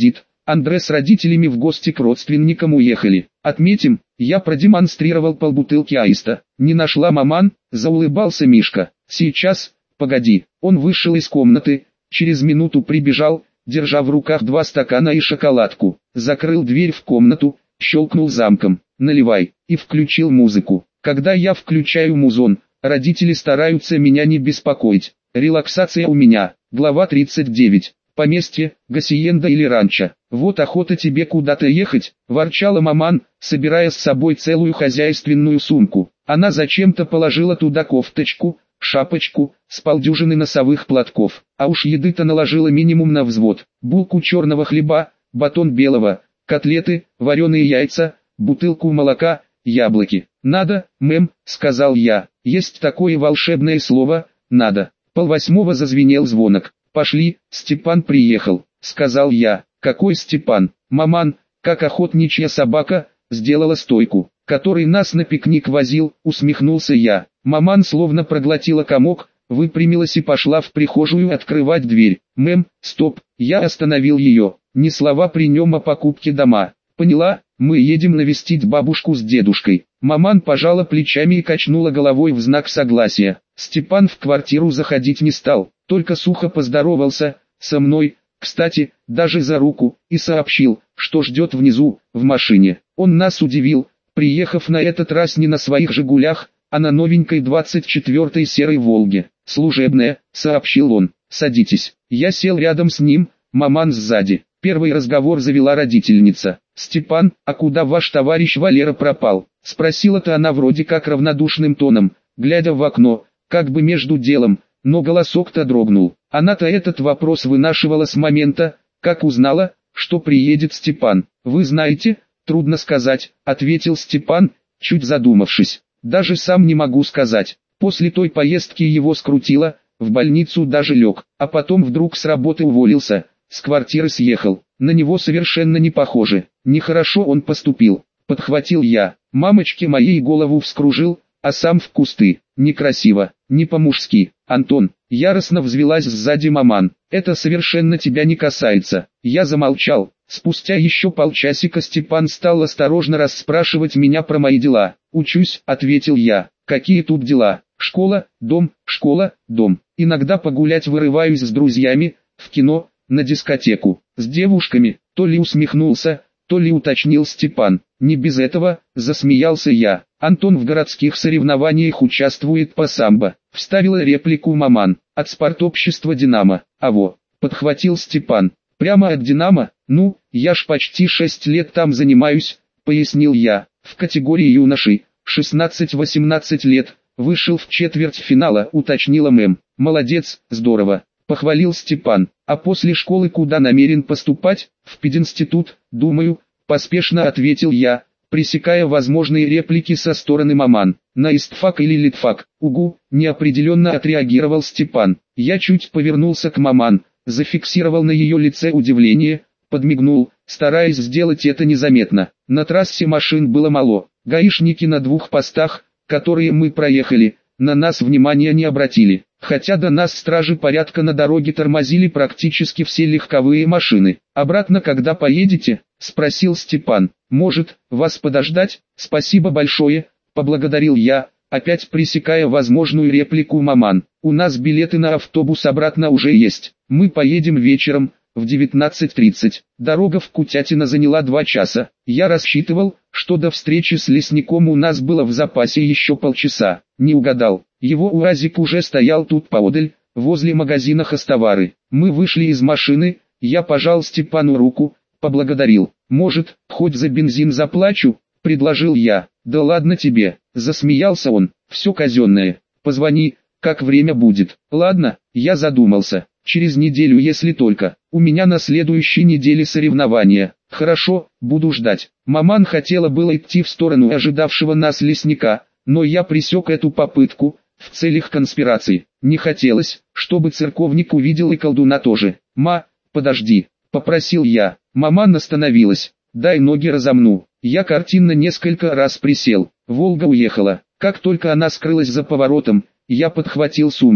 Андре с родителями в гости к родственникам уехали. Отметим, я продемонстрировал полбутылки аиста. Не нашла маман, заулыбался Мишка. Сейчас, погоди. Он вышел из комнаты, через минуту прибежал, держа в руках два стакана и шоколадку. Закрыл дверь в комнату, щелкнул замком. Наливай, и включил музыку. Когда я включаю музон, родители стараются меня не беспокоить. Релаксация у меня. Глава тридцать девять. Поместье, гасиенда или ранчо. Вот охота тебе куда-то ехать, ворчала маман, собирая с собой целую хозяйственную сумку. Она зачем-то положила туда кофточку, шапочку, с полдюжины носовых платков. А уж еды-то наложила минимум на взвод. Булку черного хлеба, батон белого, котлеты, вареные яйца, бутылку молока, яблоки. «Надо, мэм», — сказал я. «Есть такое волшебное слово, надо». Полвосьмого зазвенел звонок. «Пошли, Степан приехал», — сказал я. «Какой Степан?» «Маман, как охотничья собака, сделала стойку, который нас на пикник возил», — усмехнулся я. Маман словно проглотила комок, выпрямилась и пошла в прихожую открывать дверь. «Мэм, стоп», — я остановил ее. «Ни слова при нем о покупке дома». «Поняла, мы едем навестить бабушку с дедушкой». Маман пожала плечами и качнула головой в знак согласия. Степан в квартиру заходить не стал, только сухо поздоровался со мной, кстати, даже за руку, и сообщил, что ждет внизу, в машине. Он нас удивил, приехав на этот раз не на своих «Жигулях», а на новенькой двадцать четвёртой серой «Волге». «Служебная», — сообщил он. «Садитесь». Я сел рядом с ним, маман сзади. Первый разговор завела родительница. «Степан, а куда ваш товарищ Валера пропал?» — спросила-то она вроде как равнодушным тоном, глядя в окно, как бы между делом, но голосок-то дрогнул. Она-то этот вопрос вынашивала с момента, как узнала, что приедет Степан. «Вы знаете, трудно сказать», — ответил Степан, чуть задумавшись. «Даже сам не могу сказать. После той поездки его скрутило, в больницу даже лег, а потом вдруг с работы уволился, с квартиры съехал. На него совершенно не похоже. Нехорошо он поступил», — подхватил я. «Мамочке моей голову вскружил, а сам в кусты. Некрасиво, не по-мужски». «Антон», — яростно взвилась сзади маман, — «это совершенно тебя не касается». Я замолчал. Спустя еще полчасика Степан стал осторожно расспрашивать меня про мои дела. «Учусь», — ответил я. «Какие тут дела? Школа, дом, школа, дом. Иногда погулять вырываюсь с друзьями, в кино, на дискотеку, с девушками», то ли усмехнулся, то ли уточнил Степан. «Не без этого», — засмеялся я. «Антон в городских соревнованиях участвует по самбо», — вставила реплику маман. «От спортобщества «Динамо». «А во», — подхватил Степан. «Прямо от «Динамо»? Ну, я ж почти шесть лет там занимаюсь», — пояснил я. «В категории юношей, шестнадцать-восемнадцать лет, вышел в четвертьфинала», — уточнила мэм. «Молодец, здорово», — похвалил Степан. «А после школы куда намерен поступать?» «В пединститут, думаю», — поспешно ответил я, пресекая возможные реплики со стороны маман. «На истфак или литфак?» «Угу», — неопределенно отреагировал Степан. Я чуть повернулся к маман, зафиксировал на ее лице удивление, подмигнул, стараясь сделать это незаметно. На трассе машин было мало. Гаишники на двух постах, которые мы проехали, на нас внимания не обратили. Хотя до нас стражи порядка на дороге тормозили практически все легковые машины. «Обратно когда поедете?» — спросил Степан. «Может, вас подождать?» «Спасибо большое», — поблагодарил я, опять пресекая возможную реплику маман. «У нас билеты на автобус обратно уже есть. Мы поедем вечером, в девятнадцать тридцать. Дорога в Кутятино заняла два часа. Я рассчитывал, что до встречи с лесником у нас было в запасе еще полчаса. Не угадал. Его УАЗик уже стоял тут поодаль, возле магазина Хозтовары. Мы вышли из машины, я пожал Степану руку, поблагодарил. «Может, хоть за бензин заплачу?» — предложил я. «Да ладно тебе», — засмеялся он, — «все казенное. Позвони, как время будет». «Ладно», — я задумался. «Через неделю, если только. У меня на следующей неделе соревнования». «Хорошо, буду ждать». Маман хотела было идти в сторону ожидавшего нас лесника, но я пресек эту попытку, в целях конспирации. Не хотелось, чтобы церковник увидел и колдуна тоже. «Ма, подожди», — попросил я. Маман остановилась. «Дай ноги разомну». Я картинно несколько раз присел. Волга уехала. Как только она скрылась за поворотом, я подхватил сумку.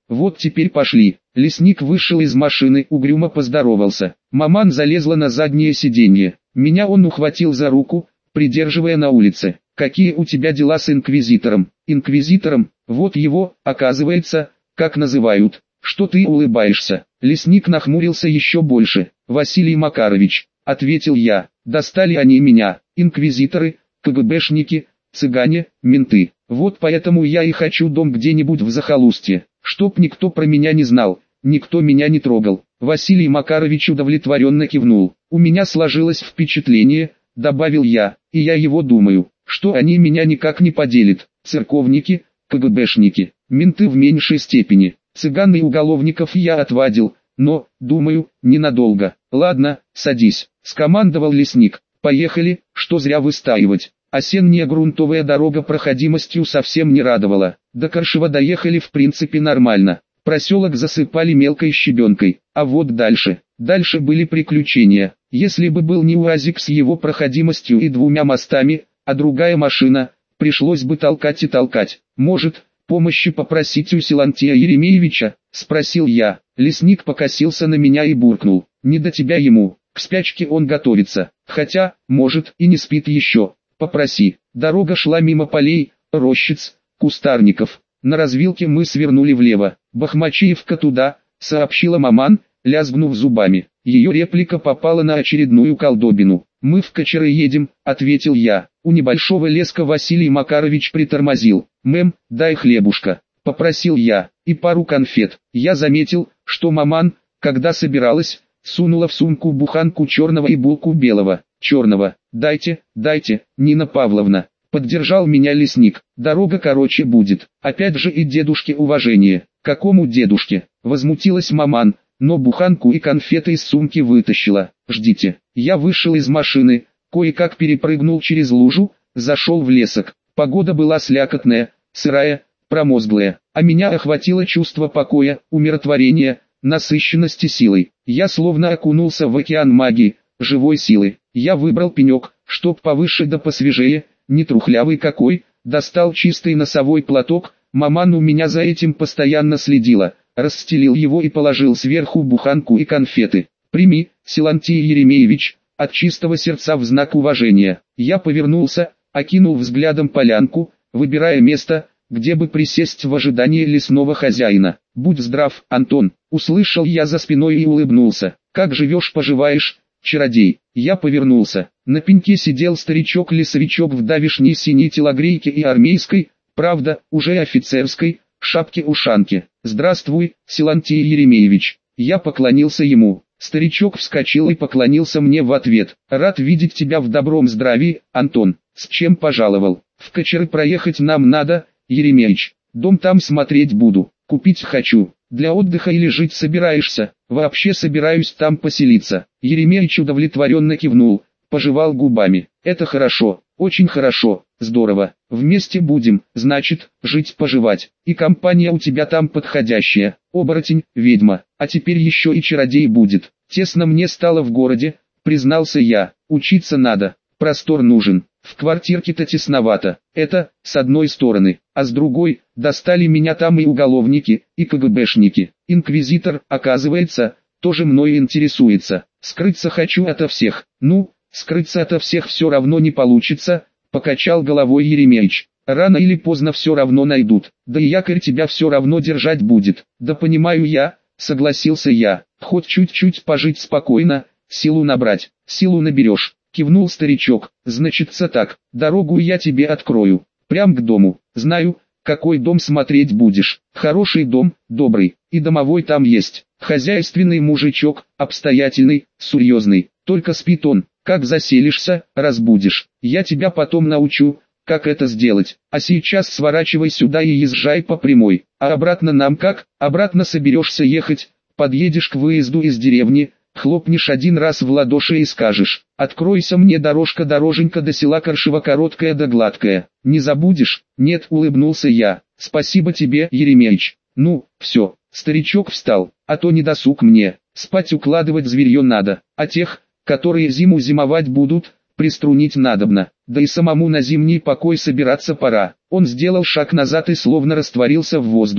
Вот теперь пошли. Лесник вышел из машины, угрюмо поздоровался. Маман залезла на заднее сиденье. Меня он ухватил за руку, придерживая на улице. Какие у тебя дела с инквизитором? Инквизитором? Вот его, оказывается, как называют. Что ты улыбаешься? Лесник нахмурился еще больше. Василий Макарович, ответил я, достали они меня. Инквизиторы, КГБшники, цыгане, менты. Вот поэтому я и хочу дом где-нибудь в захолустье, чтоб никто про меня не знал, никто меня не трогал. Василий Макарович удовлетворенно кивнул. У меня сложилось впечатление, добавил я, и я его думаю, что они меня никак не поделят. Церковники, КГБшники, менты в меньшей степени, цыган и уголовников я отвадил, но, думаю, ненадолго. Ладно, садись, скомандовал лесник. Поехали, что зря выстаивать. Осенняя грунтовая дорога проходимостью совсем не радовала. До Каршева доехали в принципе нормально. Проселок засыпали мелкой щебенкой, а вот дальше, дальше были приключения. Если бы был не УАЗик с его проходимостью и двумя мостами, а другая машина, пришлось бы толкать и толкать. Может, помощи попросить у Силантия Еремеевича? Спросил я. Лесник покосился на меня и буркнул. Не до тебя ему, к спячке он готовится. Хотя, может, и не спит еще. Попроси. Дорога шла мимо полей, рощиц, кустарников. На развилке мы свернули влево. Бахмачеевка туда, сообщила маман, лязгнув зубами. Ее реплика попала на очередную колдобину. «Мы в Кочеры едем», — ответил я. У небольшого леска Василий Макарович притормозил. «Мэм, дай хлебушка», — попросил я, — «и пару конфет». Я заметил, что маман, когда собиралась, сунула в сумку буханку черного и булку белого. «Черного, дайте, дайте, Нина Павловна», — поддержал меня лесник. «Дорога короче будет». Опять же и дедушке уважение. «Какому дедушке?» — возмутилась маман, но буханку и конфеты из сумки вытащила. «Ждите». Я вышел из машины, кое-как перепрыгнул через лужу, зашел в лесок. Погода была слякотная, сырая, промозглая, а меня охватило чувство покоя, умиротворения, насыщенности силой. Я словно окунулся в океан магии, живой силы. Я выбрал пенек, чтоб повыше да посвежее, не трухлявый какой, достал чистый носовой платок, маман у меня за этим постоянно следила, расстелил его и положил сверху буханку и конфеты. «Прими, Силантий Еремеевич», от чистого сердца в знак уважения. Я повернулся, окинул взглядом полянку, выбирая место, где бы присесть в ожидании лесного хозяина. «Будь здрав, Антон», — услышал я за спиной и улыбнулся. «Как живешь-поживаешь, чародей?» Я повернулся. На пеньке сидел старичок-лесовичок в давишней синей телогрейке и армейской, правда, уже офицерской, шапке-ушанке. «Здравствуй, Силантий Еремеевич». Я поклонился ему. Старичок вскочил и поклонился мне в ответ. «Рад видеть тебя в добром здравии, Антон. С чем пожаловал?» «В Кочеры проехать нам надо, Еремеич. Дом там смотреть буду. Купить хочу. Для отдыха или жить собираешься?» «Вообще собираюсь там поселиться». Еремеич удовлетворенно кивнул, пожевал губами. «Это хорошо, очень хорошо, здорово. Вместе будем, значит, жить-поживать. И компания у тебя там подходящая. Оборотень, ведьма, а теперь еще и чародей будет. Тесно мне стало в городе», признался я. «Учиться надо, простор нужен. В квартирке-то тесновато. Это, с одной стороны, а с другой, достали меня там и уголовники, и КГБшники. Инквизитор, оказывается, тоже мной интересуется. Скрыться хочу ото всех». «Ну, скрыться ото всех все равно не получится», покачал головой Еремеич. «Рано или поздно все равно найдут, да и якорь тебя все равно держать будет». «Да понимаю я», согласился я. «Хоть чуть-чуть пожить спокойно, силу набрать». «Силу наберешь», кивнул старичок. «Значится так, дорогу я тебе открою, прям к дому. Знаю, какой дом смотреть будешь. Хороший дом, добрый, и домовой там есть. Хозяйственный мужичок, обстоятельный, серьезный. Только спит он, как заселишься, разбудишь. Я тебя потом научу, как это сделать. А сейчас сворачивай сюда и езжай по прямой. А обратно нам как? Обратно соберешься ехать, подъедешь к выезду из деревни, хлопнешь один раз в ладоши и скажешь: «Откройся мне дорожка-дороженька до села Каршево короткая да гладкая». Не забудешь? «Нет», улыбнулся я. «Спасибо тебе, Еремеич». «Ну, все». Старичок встал. «А то не досуг мне. Спать укладывать зверье надо, а тех, которые зиму зимовать будут, приструнить надобно. Да и самому на зимний покой собираться пора». Он сделал шаг назад и словно растворился в воздухе.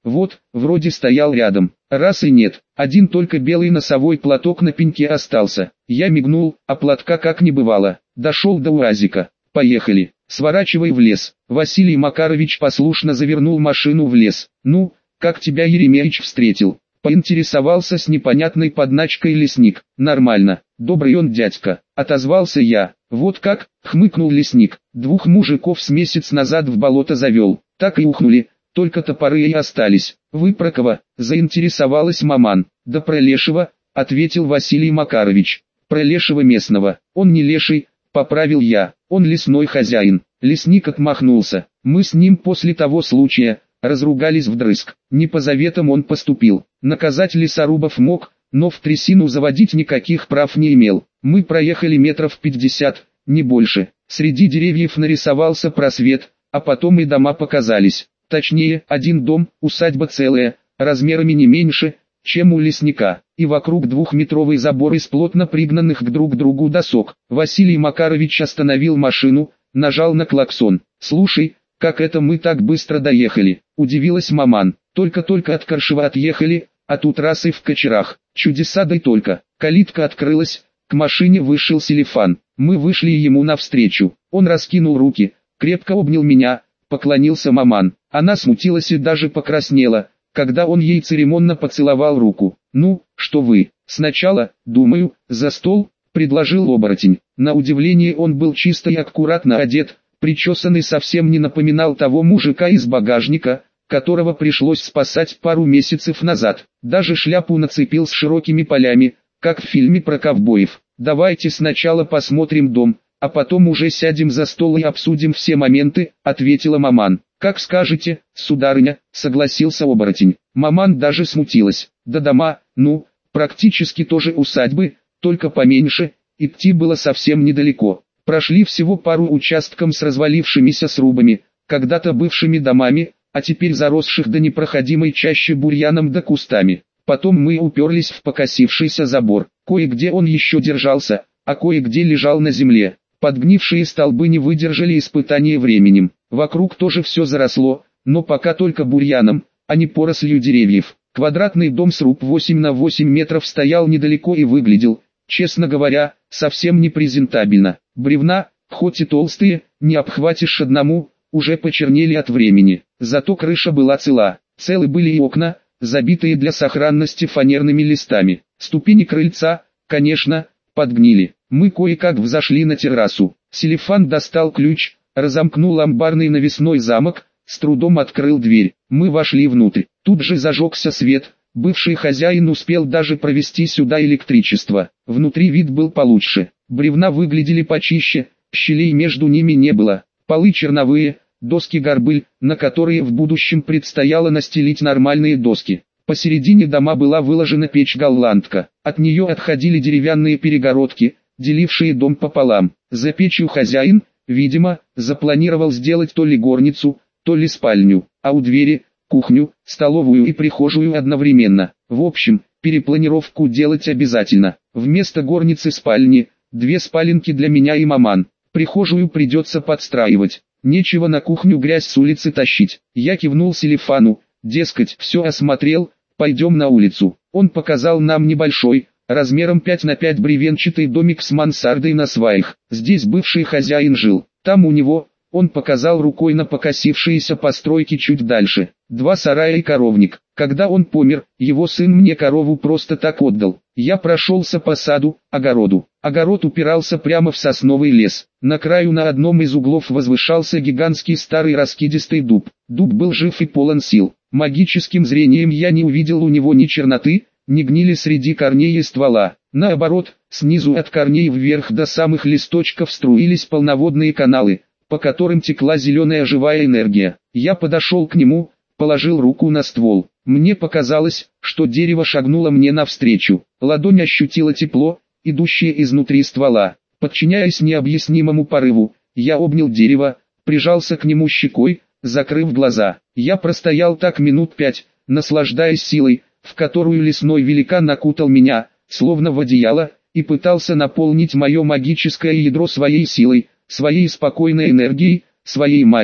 Вот, вроде стоял рядом. Раз и нет, один только белый носовой платок на пеньке остался. Я мигнул, а платка как не бывало. Дошел до УАЗика. Поехали. Сворачивай в лес. Василий Макарович послушно завернул машину в лес. Ну, как тебя Еремеич встретил? Поинтересовался с непонятной подначкой лесник. Нормально, добрый он дядька, отозвался я. Вот как, хмыкнул лесник. Двух мужиков с месяц назад в болото завел. Так и ухнули, только топоры и остались. Вы про кого? Заинтересовалась маман. Да про лешего, ответил Василий Макарович. Про лешего местного. Он не леший, поправил я. Он лесной хозяин. Лесник отмахнулся. Мы с ним после того случая разругались вдрызг. Не по заветам он поступил. Наказать лесорубов мог, но в трясину заводить никаких прав не имел. Мы проехали метров пятьдесят, не больше. Среди деревьев нарисовался просвет, а потом и дома показались. Точнее, один дом, усадьба целая, размерами не меньше, чем у лесника, и вокруг двухметровый забор из плотно пригнанных к друг другу досок. Василий Макарович остановил машину, нажал на клаксон. «Слушай, как это мы так быстро доехали?» – удивилась маман. «Только-только от Каршева отъехали, а тут раз и в Кочерах. Чудеса дай только». Калитка открылась, к машине вышел Селифан. Мы вышли ему навстречу. Он раскинул руки, крепко обнял меня, поклонился маман. Она смутилась и даже покраснела, когда он ей церемонно поцеловал руку. «Ну, что вы, сначала, думаю, за стол?» – предложил оборотень. На удивление он был чисто и аккуратно одет, причесанный совсем не напоминал того мужика из багажника, которого пришлось спасать пару месяцев назад. Даже шляпу нацепил с широкими полями, как в фильме про ковбоев. «Давайте сначала посмотрим дом, а потом уже сядем за стол и обсудим все моменты», — ответила маман. «Как скажете, сударыня», — согласился оборотень. Маман даже смутилась. «Да дома, ну, практически тоже усадьбы, только поменьше, идти было совсем недалеко. Прошли всего пару участков с развалившимися срубами, когда-то бывшими домами, а теперь заросших до непроходимой чаще бурьяном да кустами. Потом мы уперлись в покосившийся забор. Кое-где он еще держался, а кое-где лежал на земле. Подгнившие столбы не выдержали испытания временем. Вокруг тоже все заросло, но пока только бурьяном, а не порослью деревьев. Квадратный дом сруб восемь на восемь метров стоял недалеко и выглядел, честно говоря, совсем не презентабельно. Бревна, хоть и толстые, не обхватишь одному, уже почернели от времени. Зато крыша была цела. Целы были и окна, забитые для сохранности фанерными листами. Ступени крыльца, конечно, подгнили. Мы кое-как взошли на террасу. Селифан достал ключ, разомкнул амбарный навесной замок, с трудом открыл дверь. Мы вошли внутрь. Тут же зажегся свет. Бывший хозяин успел даже провести сюда электричество. Внутри вид был получше. Бревна выглядели почище, щелей между ними не было. Полы черновые, доски горбыль, на которые в будущем предстояло настелить нормальные доски. Посередине дома была выложена печь-голландка. От нее отходили деревянные перегородки, делившие дом пополам. За печью хозяин, видимо, запланировал сделать то ли горницу, то ли спальню, а у двери – кухню, столовую и прихожую одновременно. В общем, перепланировку делать обязательно. Вместо горницы спальни, две спаленки для меня и маман. Прихожую придется подстраивать. Нечего на кухню грязь с улицы тащить. Я кивнул Селифану, дескать, все осмотрел, пойдем на улицу. Он показал нам небольшой, размером пять на пять бревенчатый домик с мансардой на сваях. Здесь бывший хозяин жил. Там у него, он показал рукой на покосившиеся постройки чуть дальше, два сарая и коровник. Когда он помер, его сын мне корову просто так отдал. Я прошелся по саду, огороду. Огород упирался прямо в сосновый лес. На краю на одном из углов возвышался гигантский старый раскидистый дуб. Дуб был жив и полон сил. Магическим зрением я не увидел у него ни черноты, ни гнили среди корней и ствола. Наоборот, снизу от корней вверх до самых листочков струились полноводные каналы, по которым текла зеленая живая энергия. Я подошел к нему, положил руку на ствол. Мне показалось, что дерево шагнуло мне навстречу. Ладонь ощутила тепло, идущее изнутри ствола. Подчиняясь необъяснимому порыву, я обнял дерево, прижался к нему щекой, закрыв глаза. Я простоял так минут пять, наслаждаясь силой, в которую лесной великан накутал меня, словно в одеяло, и пытался наполнить мое магическое ядро своей силой, своей спокойной энергией, своей магией.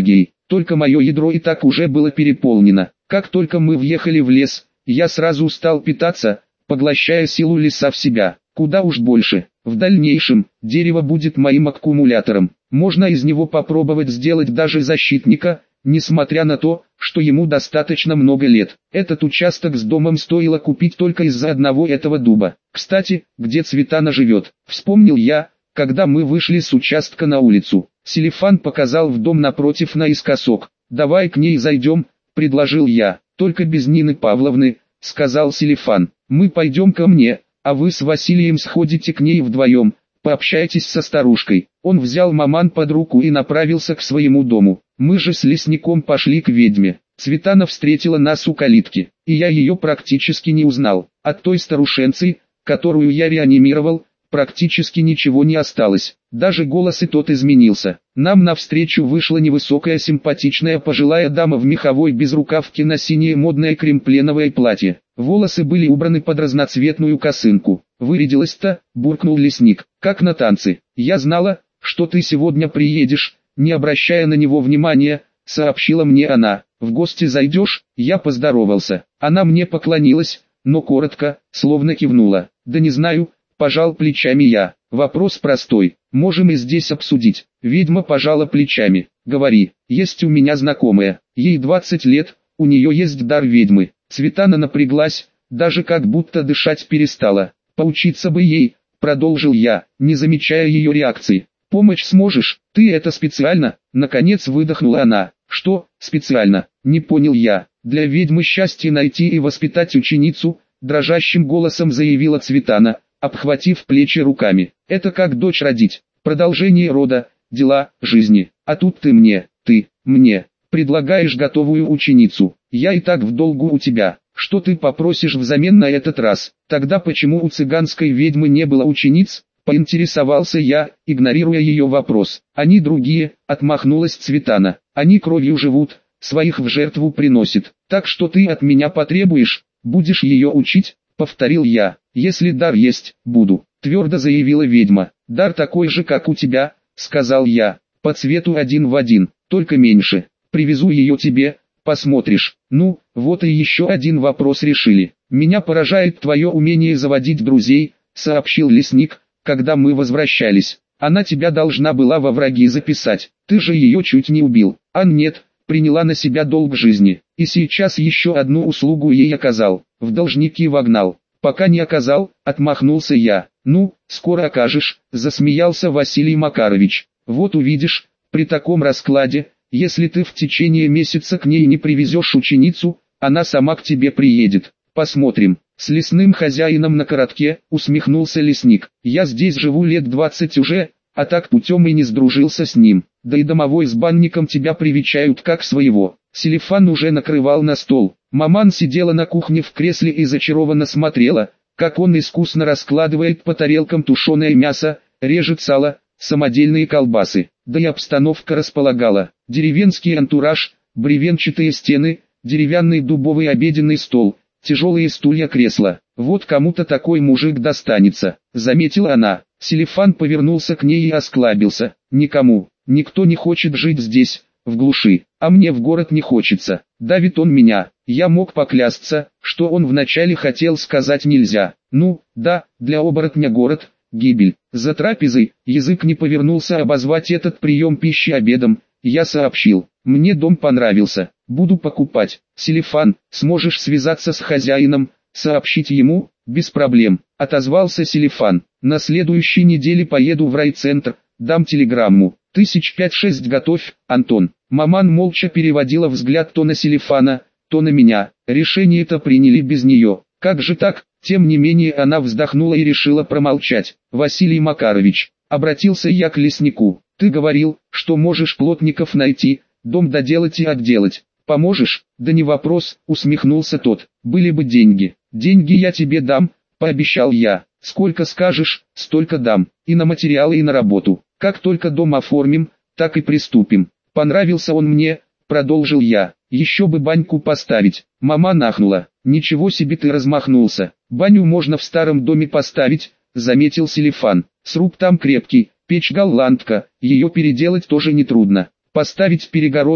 только мое ядро и так уже было переполнено. Как только мы въехали в лес, я сразу стал питаться, поглощая силу леса в себя. Куда уж больше. В дальнейшем, дерево будет моим аккумулятором. Можно из него попробовать сделать даже защитника, несмотря на то, что ему достаточно много лет. Этот участок с домом стоило купить только из-за одного этого дуба. Кстати, где Цветана живет, вспомнил я, когда мы вышли с участка на улицу. Селифан показал в дом напротив наискосок. «Давай к ней зайдем», — предложил я. «Только без Нины Павловны», — сказал Селифан. «Мы пойдем ко мне, а вы с Василием сходите к ней вдвоем, пообщайтесь со старушкой». Он взял маман под руку и направился к своему дому. Мы же с лесником пошли к ведьме. Цветана встретила нас у калитки, и я ее практически не узнал. От той старушенцы, которую я реанимировал, практически ничего не осталось. Даже голос и тот изменился. Нам навстречу вышла невысокая симпатичная пожилая дама в меховой безрукавке на синее модное кремпленовое платье. Волосы были убраны под разноцветную косынку. «Вырядилась-то», — буркнул лесник, — «как на танцы. Я знала, что ты сегодня приедешь», — не обращая на него внимания, сообщила мне она. «В гости зайдешь?» Я поздоровался. Она мне поклонилась, но коротко, словно кивнула. «Да не знаю», — пожал плечами я. «Вопрос простой, можем и здесь обсудить». Ведьма пожала плечами. «Говори, есть у меня знакомая, ей двадцать лет, у нее есть дар ведьмы». Цветана напряглась, даже как будто дышать перестала. «Поучиться бы ей», — продолжил я, не замечая ее реакции. «Помочь сможешь? Ты это специально?» Наконец выдохнула она. «Что, специально?» Не понял я. «Для ведьмы счастье найти и воспитать ученицу», — дрожащим голосом заявила Цветана, обхватив плечи руками. «Это как дочь родить, продолжение рода, дела, жизни. А тут ты мне, ты, мне, предлагаешь готовую ученицу. Я и так в долгу у тебя. Что ты попросишь взамен на этот раз? Тогда почему у цыганской ведьмы не было учениц?» Поинтересовался я, игнорируя ее вопрос. «Они другие», — отмахнулась Цветана. «Они кровью живут, своих в жертву приносят. Так что ты от меня потребуешь, будешь ее учить?» — повторил я. «Если дар есть, буду», — твердо заявила ведьма. «Дар такой же, как у тебя», — сказал я. «По цвету один в один, только меньше. Привезу ее тебе, посмотришь». «Ну, вот и еще один вопрос решили. Меня поражает твое умение заводить друзей», — сообщил лесник, когда мы возвращались. «Она тебя должна была во враги записать. Ты же ее чуть не убил». «А нет, приняла на себя долг жизни. И сейчас еще одну услугу ей оказал. В должники вогнал». «Пока не оказал», — отмахнулся я. «Ну, скоро окажешь», — засмеялся Василий Макарович. «Вот увидишь, при таком раскладе, если ты в течение месяца к ней не привезешь ученицу, она сама к тебе приедет. Посмотрим». «С лесным хозяином на коротке», — усмехнулся лесник. «Я здесь живу лет двадцать уже, а так путем и не сдружился с ним. Да и домовой с банником тебя привечают как своего». Селифан уже накрывал на стол. Маман сидела на кухне в кресле и зачарованно смотрела, как он искусно раскладывает по тарелкам тушеное мясо, режет сало, самодельные колбасы. Да и обстановка располагала. Деревенский антураж, бревенчатые стены, деревянный дубовый обеденный стол, тяжелые стулья-кресла. «Вот кому-то такой мужик достанется», — заметила она. Селифан повернулся к ней и осклабился. «Никому, никто не хочет жить здесь, в глуши, а мне в город не хочется. Давит он меня». Я мог поклясться, что он вначале хотел сказать «нельзя». Ну, да, для оборотня город — гибель. За трапезой язык не повернулся обозвать этот прием пищи обедом. Я сообщил: «Мне дом понравился, буду покупать». «Селифан, сможешь связаться с хозяином, сообщить ему?» «Без проблем», — отозвался Селифан. «На следующей неделе поеду в райцентр, дам телеграмму. Тысяч пять-шесть готовь, Антон». Маман молча переводила взгляд то на Селифана, то на меня. Решение-то приняли без нее. Как же так? Тем не менее она вздохнула и решила промолчать. «Василий Макарович», — обратился я к леснику, — «ты говорил, что можешь плотников найти, дом доделать и отделать. Поможешь?» «Да не вопрос», — усмехнулся тот. «Были бы деньги». «Деньги я тебе дам», — пообещал я. «Сколько скажешь, столько дам. И на материалы, и на работу. Как только дом оформим, так и приступим». «Понравился он мне», — продолжил я. «Еще бы баньку поставить». Мама нахнула. «Ничего себе ты размахнулся. Баню можно в старом доме поставить», — заметил Селифан. «Сруб там крепкий, печь голландка, ее переделать тоже нетрудно. Поставить перегородки,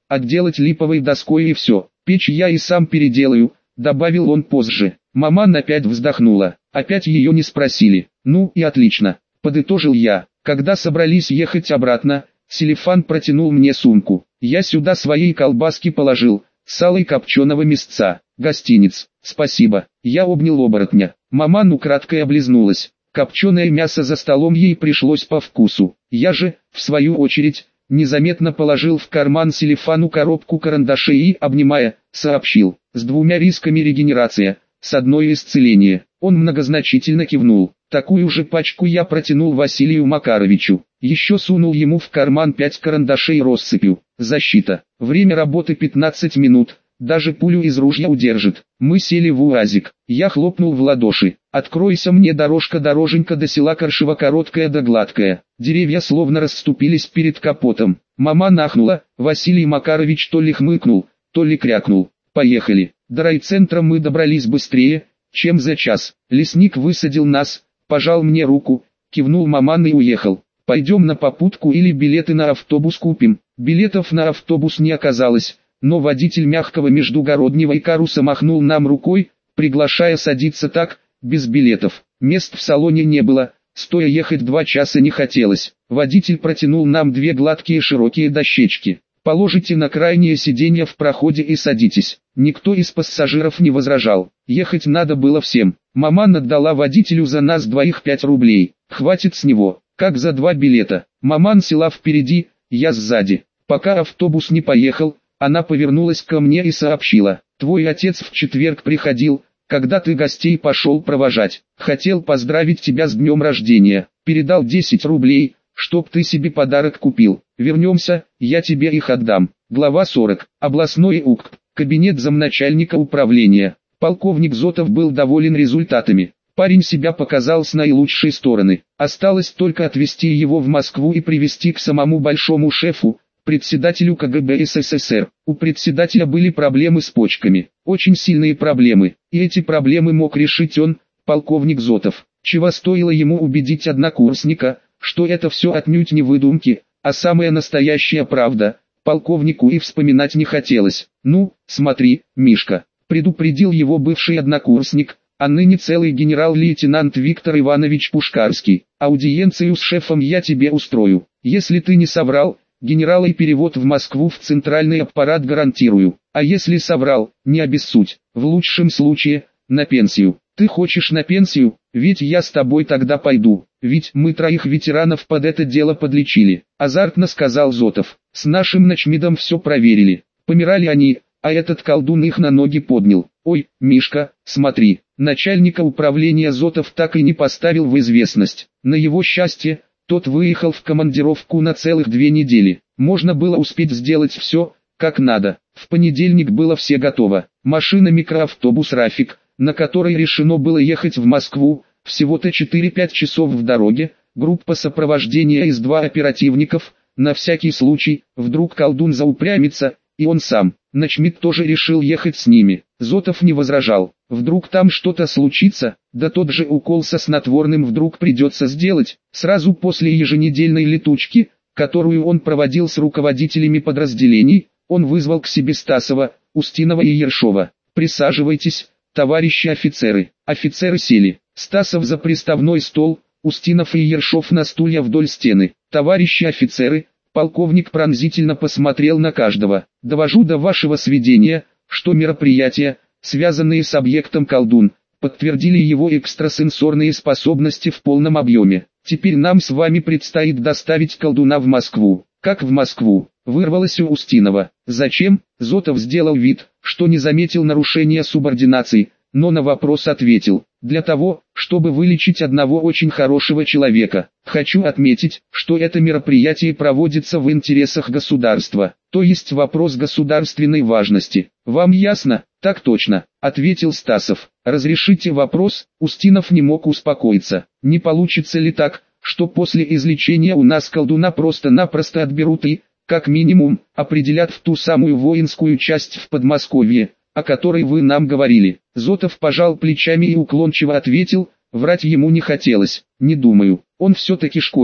отделать липовой доской и все. Печь я и сам переделаю, добавил он позже. Маман опять вздохнула. Опять ее не спросили. Ну и отлично, подытожил я. Когда собрались ехать обратно, Селифан протянул мне сумку. Я сюда своей колбаски положил, сало и копченого мясца. Гостиниц, спасибо. Я обнял оборотня. Маман украдкой облизнулась. Копченое мясо за столом ей пришлось по вкусу. Я же, в свою очередь, незаметно положил в карман Селифану коробку карандашей и, обнимая, сообщил. С двумя рисками регенерация, с одной исцеление. Он многозначительно кивнул. Такую же пачку я протянул Василию Макаровичу. Еще сунул ему в карман пять карандашей россыпью. Защита. Время работы пятнадцать минут. Даже пулю из ружья удержит. Мы сели в УАЗик. Я хлопнул в ладоши. Откройся мне дорожка-дороженька до села Коршево, короткая да гладкая. Деревья словно расступились перед капотом. Мама нахнула. Василий Макарович то ли хмыкнул, то ли крякнул. Поехали. До райцентра мы добрались быстрее, чем за час. Лесник высадил нас, пожал мне руку, кивнул маман и уехал. Пойдем на попутку или билеты на автобус купим. Билетов на автобус не оказалось, но водитель мягкого междугороднего Икаруса махнул нам рукой, приглашая садиться так, без билетов. Мест в салоне не было, стоя ехать два часа не хотелось. Водитель протянул нам две гладкие широкие дощечки. Положите на крайнее сиденье в проходе и садитесь. Никто из пассажиров не возражал. Ехать надо было всем. Маман отдала водителю за нас двоих пять рублей. Хватит с него, как за два билета. Маман села впереди, я сзади. Пока автобус не поехал, она повернулась ко мне и сообщила. Твой отец в четверг приходил, когда ты гостей пошел провожать. Хотел поздравить тебя с днем рождения. Передал десять рублей, чтоб ты себе подарок купил. Вернемся, я тебе их отдам. Глава сорок. Областной УКП. Кабинет замначальника управления. Полковник Зотов был доволен результатами. Парень себя показал с наилучшей стороны. Осталось только отвезти его в Москву и привести к самому большому шефу, председателю КГБ СССР. У председателя были проблемы с почками. Очень сильные проблемы. И эти проблемы мог решить он, полковник Зотов. Чего стоило ему убедить однокурсника, что это все отнюдь не выдумки, а самая настоящая правда. Полковнику и вспоминать не хотелось. «Ну, смотри, Мишка», предупредил его бывший однокурсник, а ныне целый генерал-лейтенант Виктор Иванович Пушкарский. «Аудиенцию с шефом я тебе устрою. Если ты не соврал, генерал и перевод в Москву в центральный аппарат гарантирую. А если соврал, не обессудь. В лучшем случае, на пенсию. Ты хочешь на пенсию? Ведь я с тобой тогда пойду. Ведь мы троих ветеранов под это дело подлечили», азартно сказал Зотов. «С нашим начмидом все проверили. Помирали они, а этот колдун их на ноги поднял. Ой, Мишка, смотри». Начальника управления Зотов так и не поставил в известность. На его счастье, тот выехал в командировку на целых две недели. Можно было успеть сделать все, как надо. В понедельник было все готово. Машина-микроавтобус «Рафик», на которой решено было ехать в Москву, всего-то четыре-пять часов в дороге, группа сопровождения из двух оперативников, на всякий случай, вдруг колдун заупрямится, и он сам. Начмид тоже решил ехать с ними. Зотов не возражал. Вдруг там что-то случится, да тот же укол со снотворным вдруг придется сделать, сразу после еженедельной летучки, которую он проводил с руководителями подразделений, он вызвал к себе Стасова, Устинова и Ершова. «Присаживайтесь, товарищи офицеры». Офицеры сели. Стасов за приставной стол, Устинов и Ершов на стулья вдоль стены. «Товарищи офицеры», полковник пронзительно посмотрел на каждого. «Довожу до вашего сведения, что мероприятия, связанные с объектом колдун, подтвердили его экстрасенсорные способности в полном объеме. Теперь нам с вами предстоит доставить колдуна в Москву». «Как в Москву?» — вырвалось у Устинова. «Зачем?» — Зотов сделал вид, что не заметил нарушения субординации, но на вопрос ответил. «Для того, чтобы вылечить одного очень хорошего человека. Хочу отметить, что это мероприятие проводится в интересах государства, то есть вопрос государственной важности. Вам ясно?» «Так точно», — ответил Стасов. «Разрешите вопрос?» Устинов не мог успокоиться. «Не получится ли так, что после излечения у нас колдуна просто-напросто отберут и, как минимум, определят в ту самую воинскую часть в Подмосковье, о которой вы нам говорили?» Зотов пожал плечами и уклончиво ответил, врать ему не хотелось. «Не думаю, он все-таки школьник,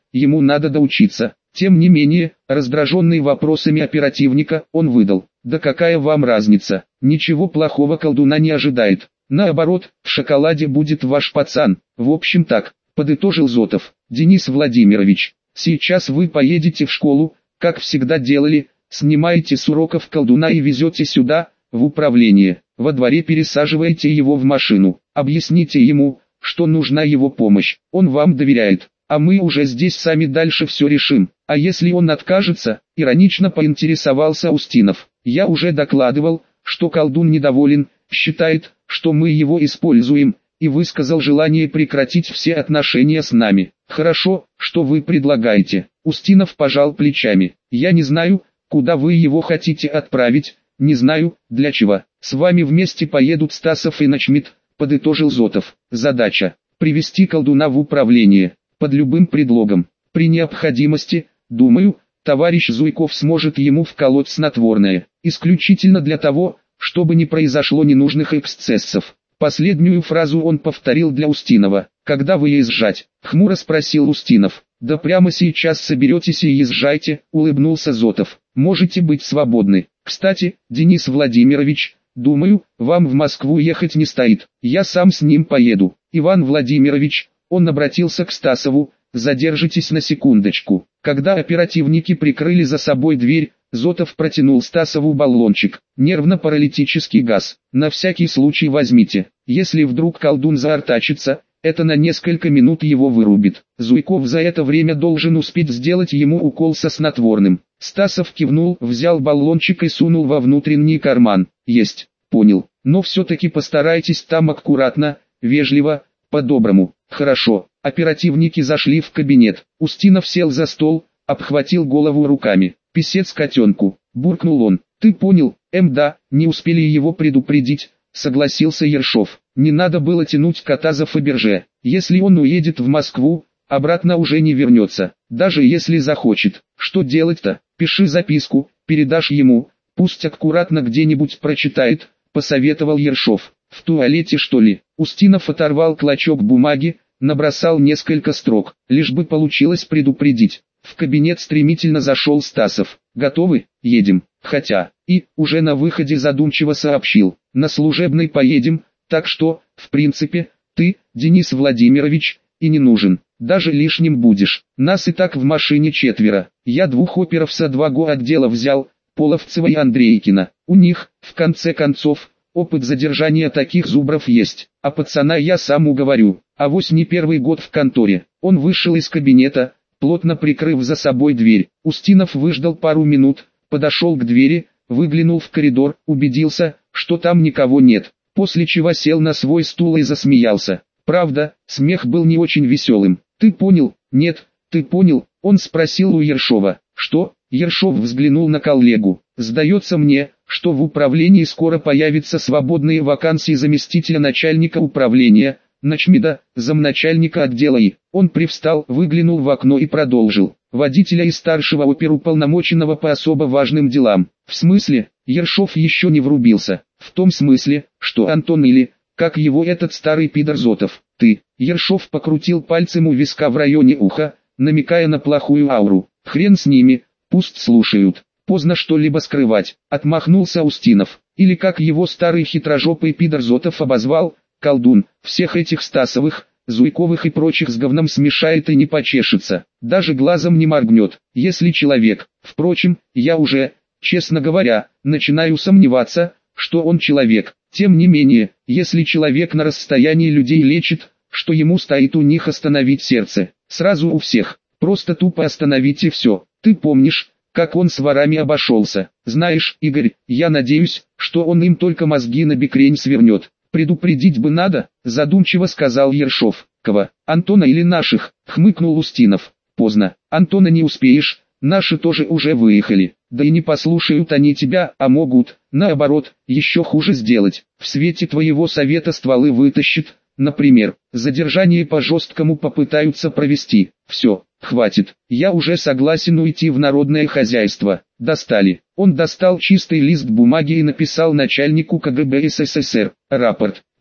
ему надо доучиться. Тем не менее, раздраженный вопросами оперативника, он выдал: «Да какая вам разница, ничего плохого колдуна не ожидает. Наоборот, в шоколаде будет ваш пацан». В общем так, подытожил Зотов. «Денис Владимирович, сейчас вы поедете в школу, как всегда делали, снимаете с уроков колдуна и везете сюда, в управление. Во дворе пересаживаете его в машину, объясните ему, что нужна его помощь, он вам доверяет, а мы уже здесь сами дальше все решим. А если он откажется?» — иронично поинтересовался Устинов. «Я уже докладывал, что колдун недоволен, считает, что мы его используем, и высказал желание прекратить все отношения с нами». «Хорошо, что вы предлагаете?» Устинов пожал плечами. «Я не знаю, куда вы его хотите отправить, не знаю, для чего. С вами вместе поедут Стасов и Начмит», — подытожил Зотов. «Задача — привести колдуна в управление, под любым предлогом. При необходимости, думаю, товарищ Зуйков сможет ему вколоть снотворное, исключительно для того, чтобы не произошло ненужных эксцессов». Последнюю фразу он повторил для Устинова. «Когда выезжать?» — хмуро спросил Устинов. «Да прямо сейчас соберетесь и езжайте», — улыбнулся Зотов. «Можете быть свободны. Кстати, Денис Владимирович, думаю, вам в Москву ехать не стоит. Я сам с ним поеду. Иван Владимирович», — он обратился к Стасову, — «задержитесь на секундочку». Когда оперативники прикрыли за собой дверь, Зотов протянул Стасову баллончик. «Нервно-паралитический газ. На всякий случай возьмите. Если вдруг колдун заортачится, это на несколько минут его вырубит. Зуйков за это время должен успеть сделать ему укол со снотворным». Стасов кивнул, взял баллончик и сунул во внутренний карман. «Есть, понял. Но все-таки постарайтесь там аккуратно, вежливо, по-доброму». «Хорошо». Оперативники зашли в кабинет. Устинов сел за стол, обхватил голову руками. «Писец котенку», — буркнул он. «Ты понял, эм да, не успели его предупредить», — согласился Ершов. «Не надо было тянуть кота за Фаберже. Если он уедет в Москву, обратно уже не вернется, даже если захочет. Что делать-то? Пиши записку, передашь ему, пусть аккуратно где-нибудь прочитает», — посоветовал Ершов. «В туалете, что ли?» Устинов оторвал клочок бумаги, набросал несколько строк, лишь бы получилось предупредить. В кабинет стремительно зашел Стасов. «Готовы? Едем». Хотя, и, уже на выходе задумчиво сообщил, «На служебный поедем, так что, в принципе, ты, Денис Владимирович, и не нужен, даже лишним будешь. Нас и так в машине четверо. Я двух оперов со два го отдела взял, Половцева и Андрейкина. У них, в конце концов, опыт задержания таких зубров есть, а пацана я сам уговорю. Авось не первый год в конторе». Он вышел из кабинета, плотно прикрыв за собой дверь. Устинов выждал пару минут, подошел к двери, выглянул в коридор, убедился, что там никого нет, после чего сел на свой стул и засмеялся. Правда, смех был не очень веселым. «Ты понял?» «Нет, ты понял?» Он спросил у Ершова. «Что?» Ершов взглянул на коллегу. «Сдается мне, что в управлении скоро появятся свободные вакансии заместителя начальника управления, Начмида, замначальника отдела И». Он привстал, выглянул в окно и продолжил. «Водителя и старшего оперуполномоченного по особо важным делам». «В смысле?» Ершов еще не врубился. «В том смысле, что Антон или, как его этот старый пидор Зотов, ты». Ершов покрутил пальцем у виска в районе уха, намекая на плохую ауру. «Хрен с ними, пусть слушают. Поздно что-либо скрывать», — отмахнулся Устинов. Или как его старый хитрожопый пидор Зотов обозвал, колдун, всех этих Стасовых, Зуйковых и прочих с говном смешает и не почешется, даже глазом не моргнет, если человек. Впрочем, я уже, честно говоря, начинаю сомневаться, что он человек. Тем не менее, если человек на расстоянии людей лечит, что ему стоит у них остановить сердце? Сразу у всех. Просто тупо остановить и все. Ты помнишь, как он с ворами обошелся? Знаешь, Игорь, я надеюсь, что он им только мозги на бекрень свернет. «Предупредить бы надо», — задумчиво сказал Ершов. «Кого? Антона или наших?» — хмыкнул Устинов. «Поздно. Антона не успеешь, наши тоже уже выехали. Да и не послушают они тебя, а могут, наоборот, еще хуже сделать. В свете твоего совета стволы вытащит, например, задержание по-жесткому попытаются провести. Все, хватит, я уже согласен уйти в народное хозяйство. Достали». Он достал чистый лист бумаги и написал начальнику ка гэ бэ эс эс эс эр. «Рапорт.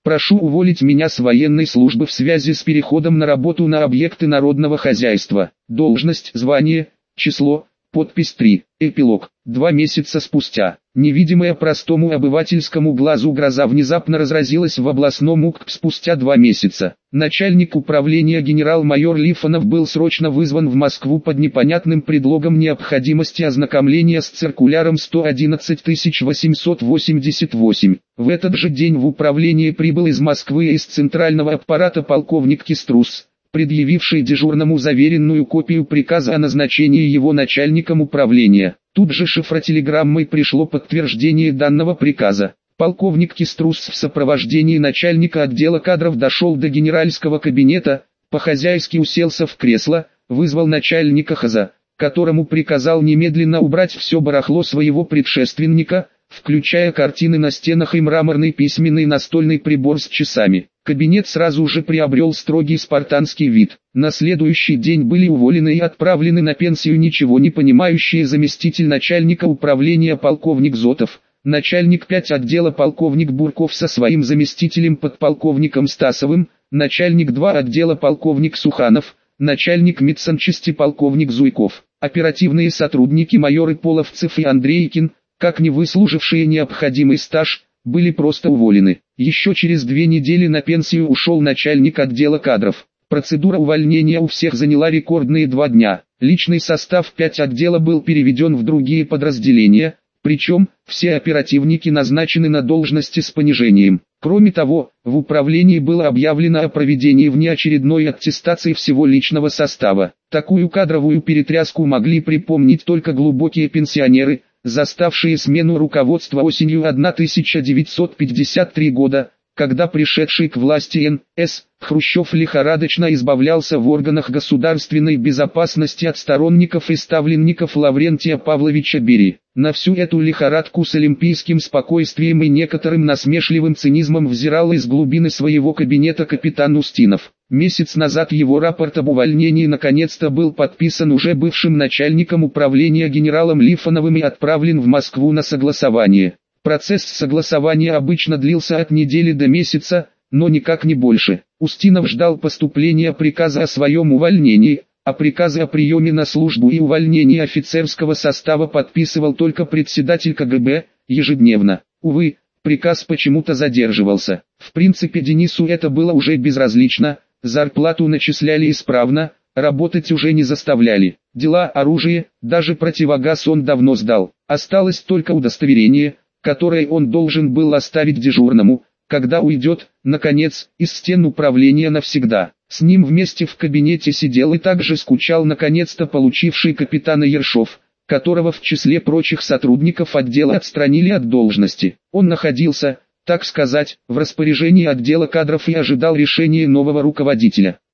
Прошу уволить меня с военной службы в связи с переходом на работу на объекты народного хозяйства. Должность, звание, число, подпись три. Эпилог. Два месяца спустя. Невидимая простому обывательскому глазу гроза внезапно разразилась в областном УКП спустя два месяца. Начальник управления генерал-майор Лифанов был срочно вызван в Москву под непонятным предлогом необходимости ознакомления с циркуляром сто одиннадцать тысяч восемьсот восемьдесят восемь. В этот же день в управление прибыл из Москвы из центрального аппарата полковник Киструс, предъявивший дежурному заверенную копию приказа о назначении его начальником управления. Тут же шифротелеграммой пришло подтверждение данного приказа. Полковник Киструс в сопровождении начальника отдела кадров дошел до генеральского кабинета, по-хозяйски уселся в кресло, вызвал начальника хоза, которому приказал немедленно убрать все барахло своего предшественника, включая картины на стенах и мраморный письменный настольный прибор с часами. Кабинет сразу же приобрел строгий спартанский вид. На следующий день были уволены и отправлены на пенсию ничего не понимающие заместитель начальника управления полковник Зотов, начальник пять отдела полковник Бурков со своим заместителем подполковником Стасовым, начальник два отдела полковник Суханов, начальник медсанчасти полковник Зуйков, оперативные сотрудники майоры Половцев и Андрейкин, как не выслужившие необходимый стаж, были просто уволены. Еще через две недели на пенсию ушел начальник отдела кадров. Процедура увольнения у всех заняла рекордные два дня. Личный состав пять отдела был переведен в другие подразделения, причем все оперативники назначены на должности с понижением. Кроме того, в управлении было объявлено о проведении внеочередной аттестации всего личного состава. Такую кадровую перетряску могли припомнить только глубокие пенсионеры, заставшие смену руководства осенью тысяча девятьсот пятьдесят третьего года, когда пришедший к власти эн эс Хрущев лихорадочно избавлялся в органах государственной безопасности от сторонников и ставленников Лаврентия Павловича Берии. На всю эту лихорадку с олимпийским спокойствием и некоторым насмешливым цинизмом взирал из глубины своего кабинета капитан Устинов. Месяц назад его рапорт об увольнении наконец-то был подписан уже бывшим начальником управления генералом Лифановым и отправлен в Москву на согласование. Процесс согласования обычно длился от недели до месяца, но никак не больше. Устинов ждал поступления приказа о своем увольнении, а приказы о приеме на службу и увольнении офицерского состава подписывал только председатель ка гэ бэ, ежедневно. Увы, приказ почему-то задерживался. В принципе Денису это было уже безразлично, зарплату начисляли исправно, работать уже не заставляли. Дела, оружие, даже противогаз он давно сдал. Осталось только удостоверение, которое он должен был оставить дежурному, когда уйдет, наконец, из стен управления навсегда. С ним вместе в кабинете сидел и также скучал наконец-то получивший капитана Ершов, которого в числе прочих сотрудников отдела отстранили от должности. Он находился, так сказать, в распоряжении отдела кадров и ожидал решения нового руководителя.